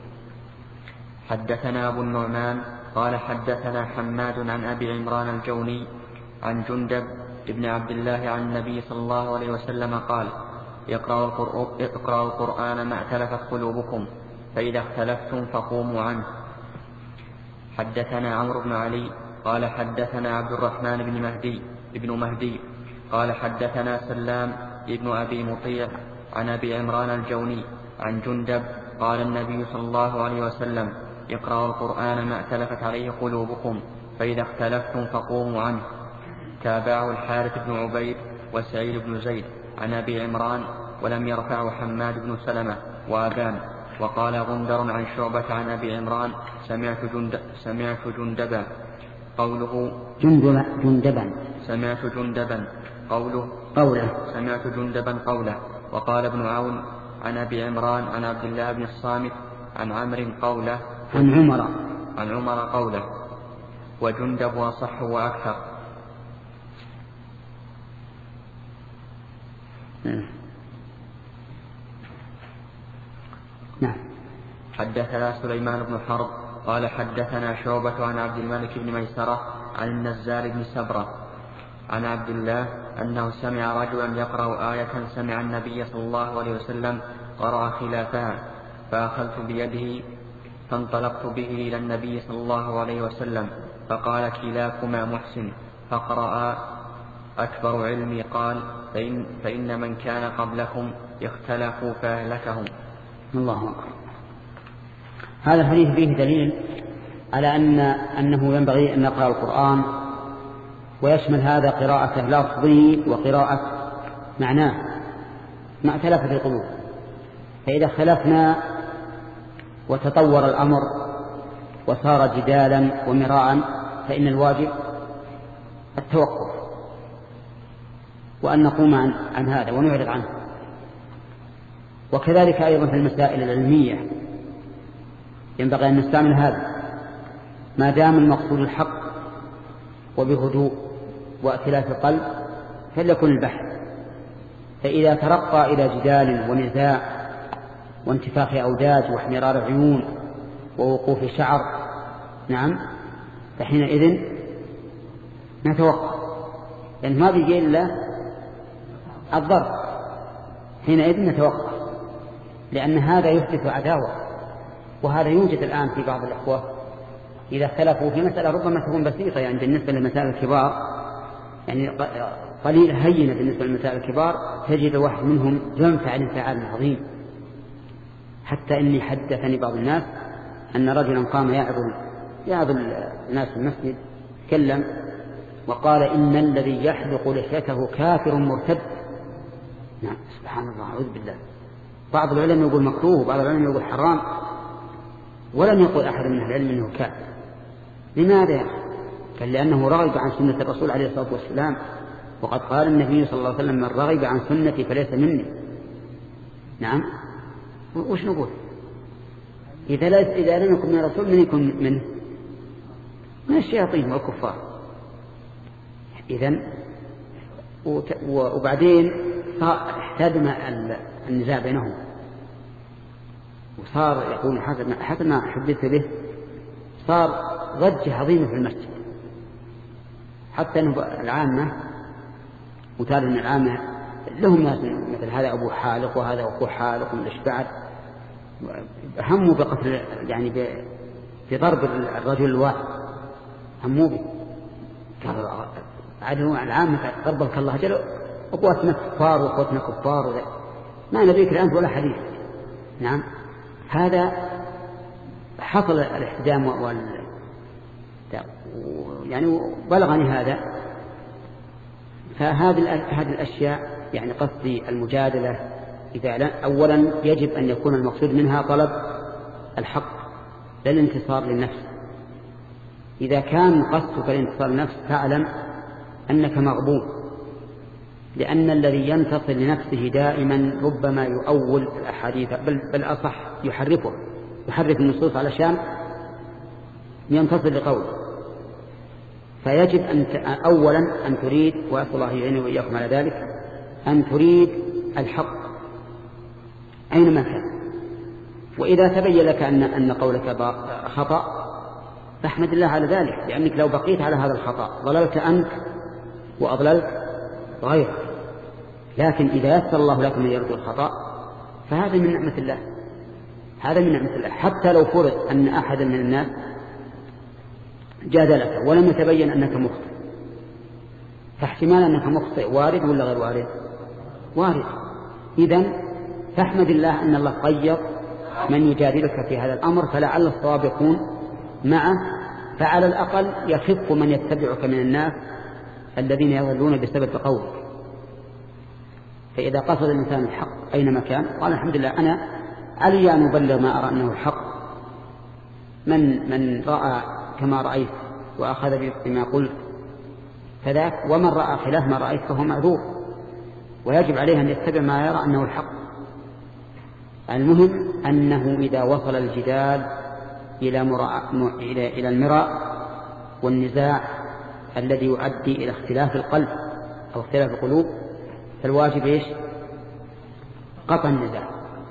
Speaker 2: حدثنا أبو النعمان قال حدثنا حماد عن أبي عمران الجوني عن جندب ابن عبد الله عن النبي صلى الله عليه وسلم قال: اقرأوا القرآن ما اختلفت قلوبكم، فإذا اختلفتم فقوموا عنه. حدثنا عمرو بن علي قال حدثنا عبد الرحمن بن مهدي ابن مهدي قال حدثنا سلام ابن أبي مطيع عن أبي عمران الجوني عن جندب قال النبي صلى الله عليه وسلم: اقرأوا القرآن ما اختلفت عليه قلوبكم، فإذا اختلفتم فقوموا عنه. تابعه الحارث بن عبيد وسعيد بن زيد عن أبي عمران، ولم يرفعه حماد بن سلمة وأبان. وقال غندر عن شعبة عن أبي عمران: سمعت, جند سمعت جندبا قوله
Speaker 3: جندبا جندبا
Speaker 2: سمعت جندبا قوله
Speaker 3: قوله
Speaker 2: سمعت جندبا قوله. وقال ابن عون عن أبي عمران عن عبد الله بن الصامت عن عمرو قوله
Speaker 3: عن عمر
Speaker 2: عن عمر قوله، وجندب أصح وأكثر.
Speaker 3: نعم.
Speaker 2: حدثنا سليمان بن حرب قال حدثنا شعبة عن عبد الملك بن ميسرة عن النزار بن سبرة عن عبد الله أنه سمع رجلا يقرأ آية سمع النبي صلى الله عليه وسلم قرأ خلافها، فأخذت بيده فانطلقت به إلى النبي صلى الله عليه وسلم فقال: كلاكما محسن، فقرأ أكبر علمي قال: فإن, فإن من كان قبلكم اختلفوا فأهلكهم.
Speaker 3: الله أكبر. هذا الحديث فيه دليل على أن أنه ينبغي أن نقرأ القرآن، ويشمل هذا قراءة لفظه وقراءة معناه ما اختلفت القلوب. فإذا اختلفنا وتطور الأمر وصار جدالا ومراء فإن الواجب التوقف وأن نقوم عن, عن هذا ونعرض عنه. وكذلك أيضا في المسائل العلمية ينبغي أن نستعمل هذا ما دام المقصود الحق وبهدوء وائتلاف القلب فليكن البحث. فإذا ترقى إلى جدال ونزاع وانتفاخ أوداج واحمرار عيون ووقوف شعر نعم فحينئذ نتوقف، لأن ما بيجي إلا الضرب. حينئذ نتوقف، لأن هذا يحدث عداوة، وهذا يوجد الآن في بعض الأخوة إذا اختلفوا في مسألة ربما تكون بسيطة، يعني بالنسبة للمسائل الكبار يعني قليل هينة بالنسبة للمسائل الكبار، تجد واحد منهم ينفعل انفعال عظيم. حتى إني حدثني بعض الناس أن رجلا قام يعظ يعظ الناس في المسجد تكلم وقال: إن الذي يحلق لحيته كافر مرتد. نعم سبحان الله، أعوذ بالله. بعض العلماء يقول مكروه وبعض العلماء يقول حرام، ولم يقل أحد من العلم أنه كافر. لماذا؟ قال: لأنه رغب عن سنة الرسول عليه الصلاة والسلام، وقد قال النبي صلى الله عليه وسلم: من رغب عن سنتي فليس مني. نعم، وش نقول؟ إذا, لا إذا لم يكن من الرسول من يكون منه؟ من الشياطين والكفار. إذن وبعدين احتدم النزاع بينهم، وصار يقول حسب ما حدثت به صار ضجة عظيمة في المسجد، حتى أنه العامة وتالي أن العامة لهم ناس مثل هذا أبو حالق وهذا أخو حالق ومن بعد هموا بقتل يعني بضرب الرجل الواحد، هموا به قالوا عدلوا عن العامة ضربك الله جل أبواتنا كفار وأخوتنا كفار ما نبيك الآن ولا حديث. نعم هذا حصل الاحتدام وال يعني بلغني هذا. فهذه هذه الأشياء يعني قصدي المجادلة إذا أولا يجب أن يكون المقصود منها طلب الحق لا الانتصار للنفس. إذا كان قصدك الانتصار للنفس فاعلم أنك مغبون، لأن الذي ينتصر لنفسه دائما ربما يؤول الأحاديث بل, بل أصح يحرفه يحرف النصوص علشان ينتصر لقوله. فيجب أن أولا أن تريد، وأسأل الله يعيني وإياكم على ذلك، أن تريد الحق أينما كان. وإذا تبين لك أن أن قولك خطأ فاحمد الله على ذلك، لأنك لو بقيت على هذا الخطأ ضللت أنت وأضللت غيرك. لكن إذا يسر الله لك من يرد الخطأ فهذا من نعمة الله، هذا من نعمة الله. حتى لو فرض أن أحدا من الناس جادلك ولم يتبين أنك مخطئ، فاحتمال أنك مخطئ وارد ولا غير وارد؟ وارد. إذن فاحمد الله أن الله قيض من يجادلك في هذا الأمر، فلعل الصواب يكون معه، فعلى الأقل يخف من يتبعك من الناس الذين يضلون بسبب قولك. فإذا قصد الإنسان الحق أينما كان قال الحمد لله أنا علي أن أبلغ ما أرى أنه الحق. من من رأى كما رأيت وأخذ بما قلت فذاك، ومن رأى خلاف ما رأيت فهو معذور، ويجب عليه أن يتبع ما يرى أنه الحق. المهم أنه إذا وصل الجدال إلى مراء إلى إلى المراء والنزاع الذي يؤدي إلى اختلاف القلب أو اختلاف القلوب فالواجب إيش؟ قطع النزاع.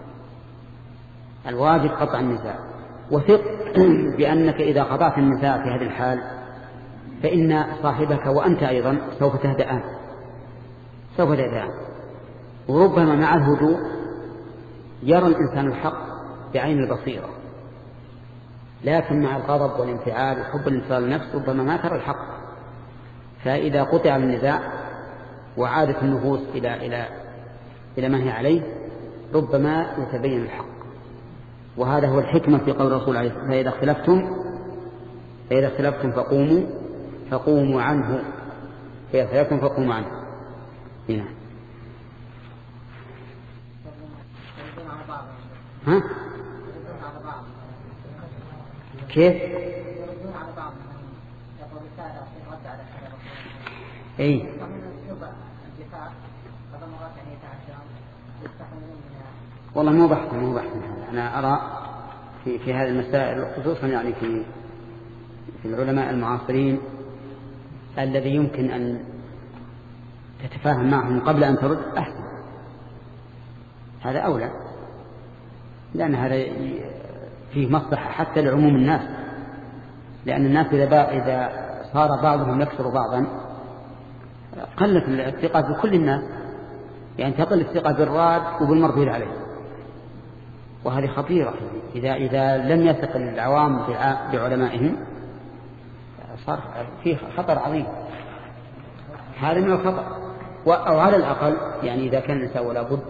Speaker 3: الواجب قطع النزاع. وثق بأنك إذا قطعت النزاع في هذه الحال فإن صاحبك وأنت أيضا سوف تهدأان سوف تهدأان وربما مع الهدوء يرى الإنسان الحق بعين البصيرة، لكن مع الغضب والانفعال وحب الانتصار للنفس ربما ما ترى الحق. فإذا قطع النزاع وعادت النفوس إلى إلى إلى ما هي عليه ربما يتبين الحق. وهذا هو الحكمة في قول الرسول عليه الصلاة والسلام: فإذا اختلفتم فإذا اختلفتم فقوموا فقوموا عنه فإذا اختلفتم فقوموا عنه. هنا ها كيف؟ اي والله مو بحث مو بحث انا ارى في في هذه المسائل خصوصا يعني في في العلماء المعاصرين الذي يمكن ان تتفاهم معهم قبل ان ترد احسن، هذا اولى، لان هذا فيه مصلحه حتى لعموم الناس. لان الناس اذا اذا صار بعضهم يكسر بعضا قلت الثقة بكل الناس، يعني تقل الثقة بالراد وبالمردود عليه، وهذه خطيرة. إذا إذا لم يثق العوام بعلمائهم صار فيه خطر عظيم. هذا من الخطر. أو على الأقل يعني إذا كان الإنسان ولا بد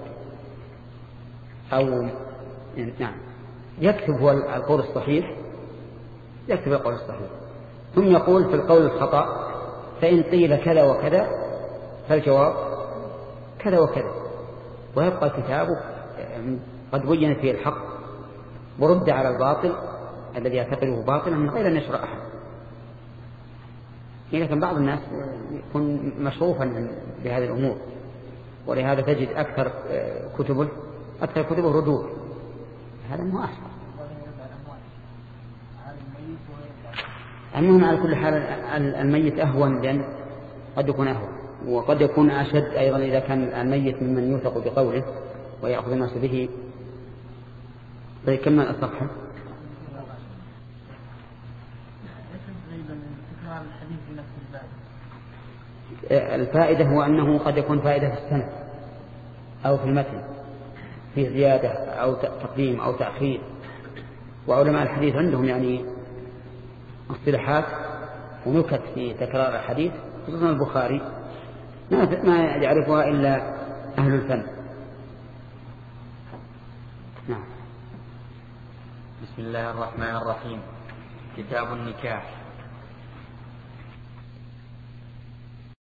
Speaker 3: أو نعم يكتب هو القول الصحيح، يكتب القول الصحيح ثم يقول في القول الخطأ فإن قيل كذا وكذا فالجواب كذا وكذا، ويبقى كتابه قد بين فيه الحق ورد على الباطل الذي يعتقده باطلا من غير أن يشرع أحد. لكن بعض الناس يكون مشروفا بهذه الأمور، ولهذا تجد أكثر كتبه أكثر كتبه ردود. هذا مو أحسن. المهم على كل حال الميت أهون، لأن قد يكون أهون. وقد يكون أشد أيضا إذا كان الميت ممن يوثق بقوله ويأخذ الناس به. طيب كما الصفحة الفائدة هو أنه قد يكون فائدة في السنة أو في المتن في زيادة أو تقديم أو تأخير. وعلماء الحديث عندهم يعني اصطلاحات ونكت في تكرار الحديث، خصوصا البخاري ما يعرفها إلا أهل الفن. نعم.
Speaker 2: بسم الله الرحمن الرحيم. كتاب النكاح.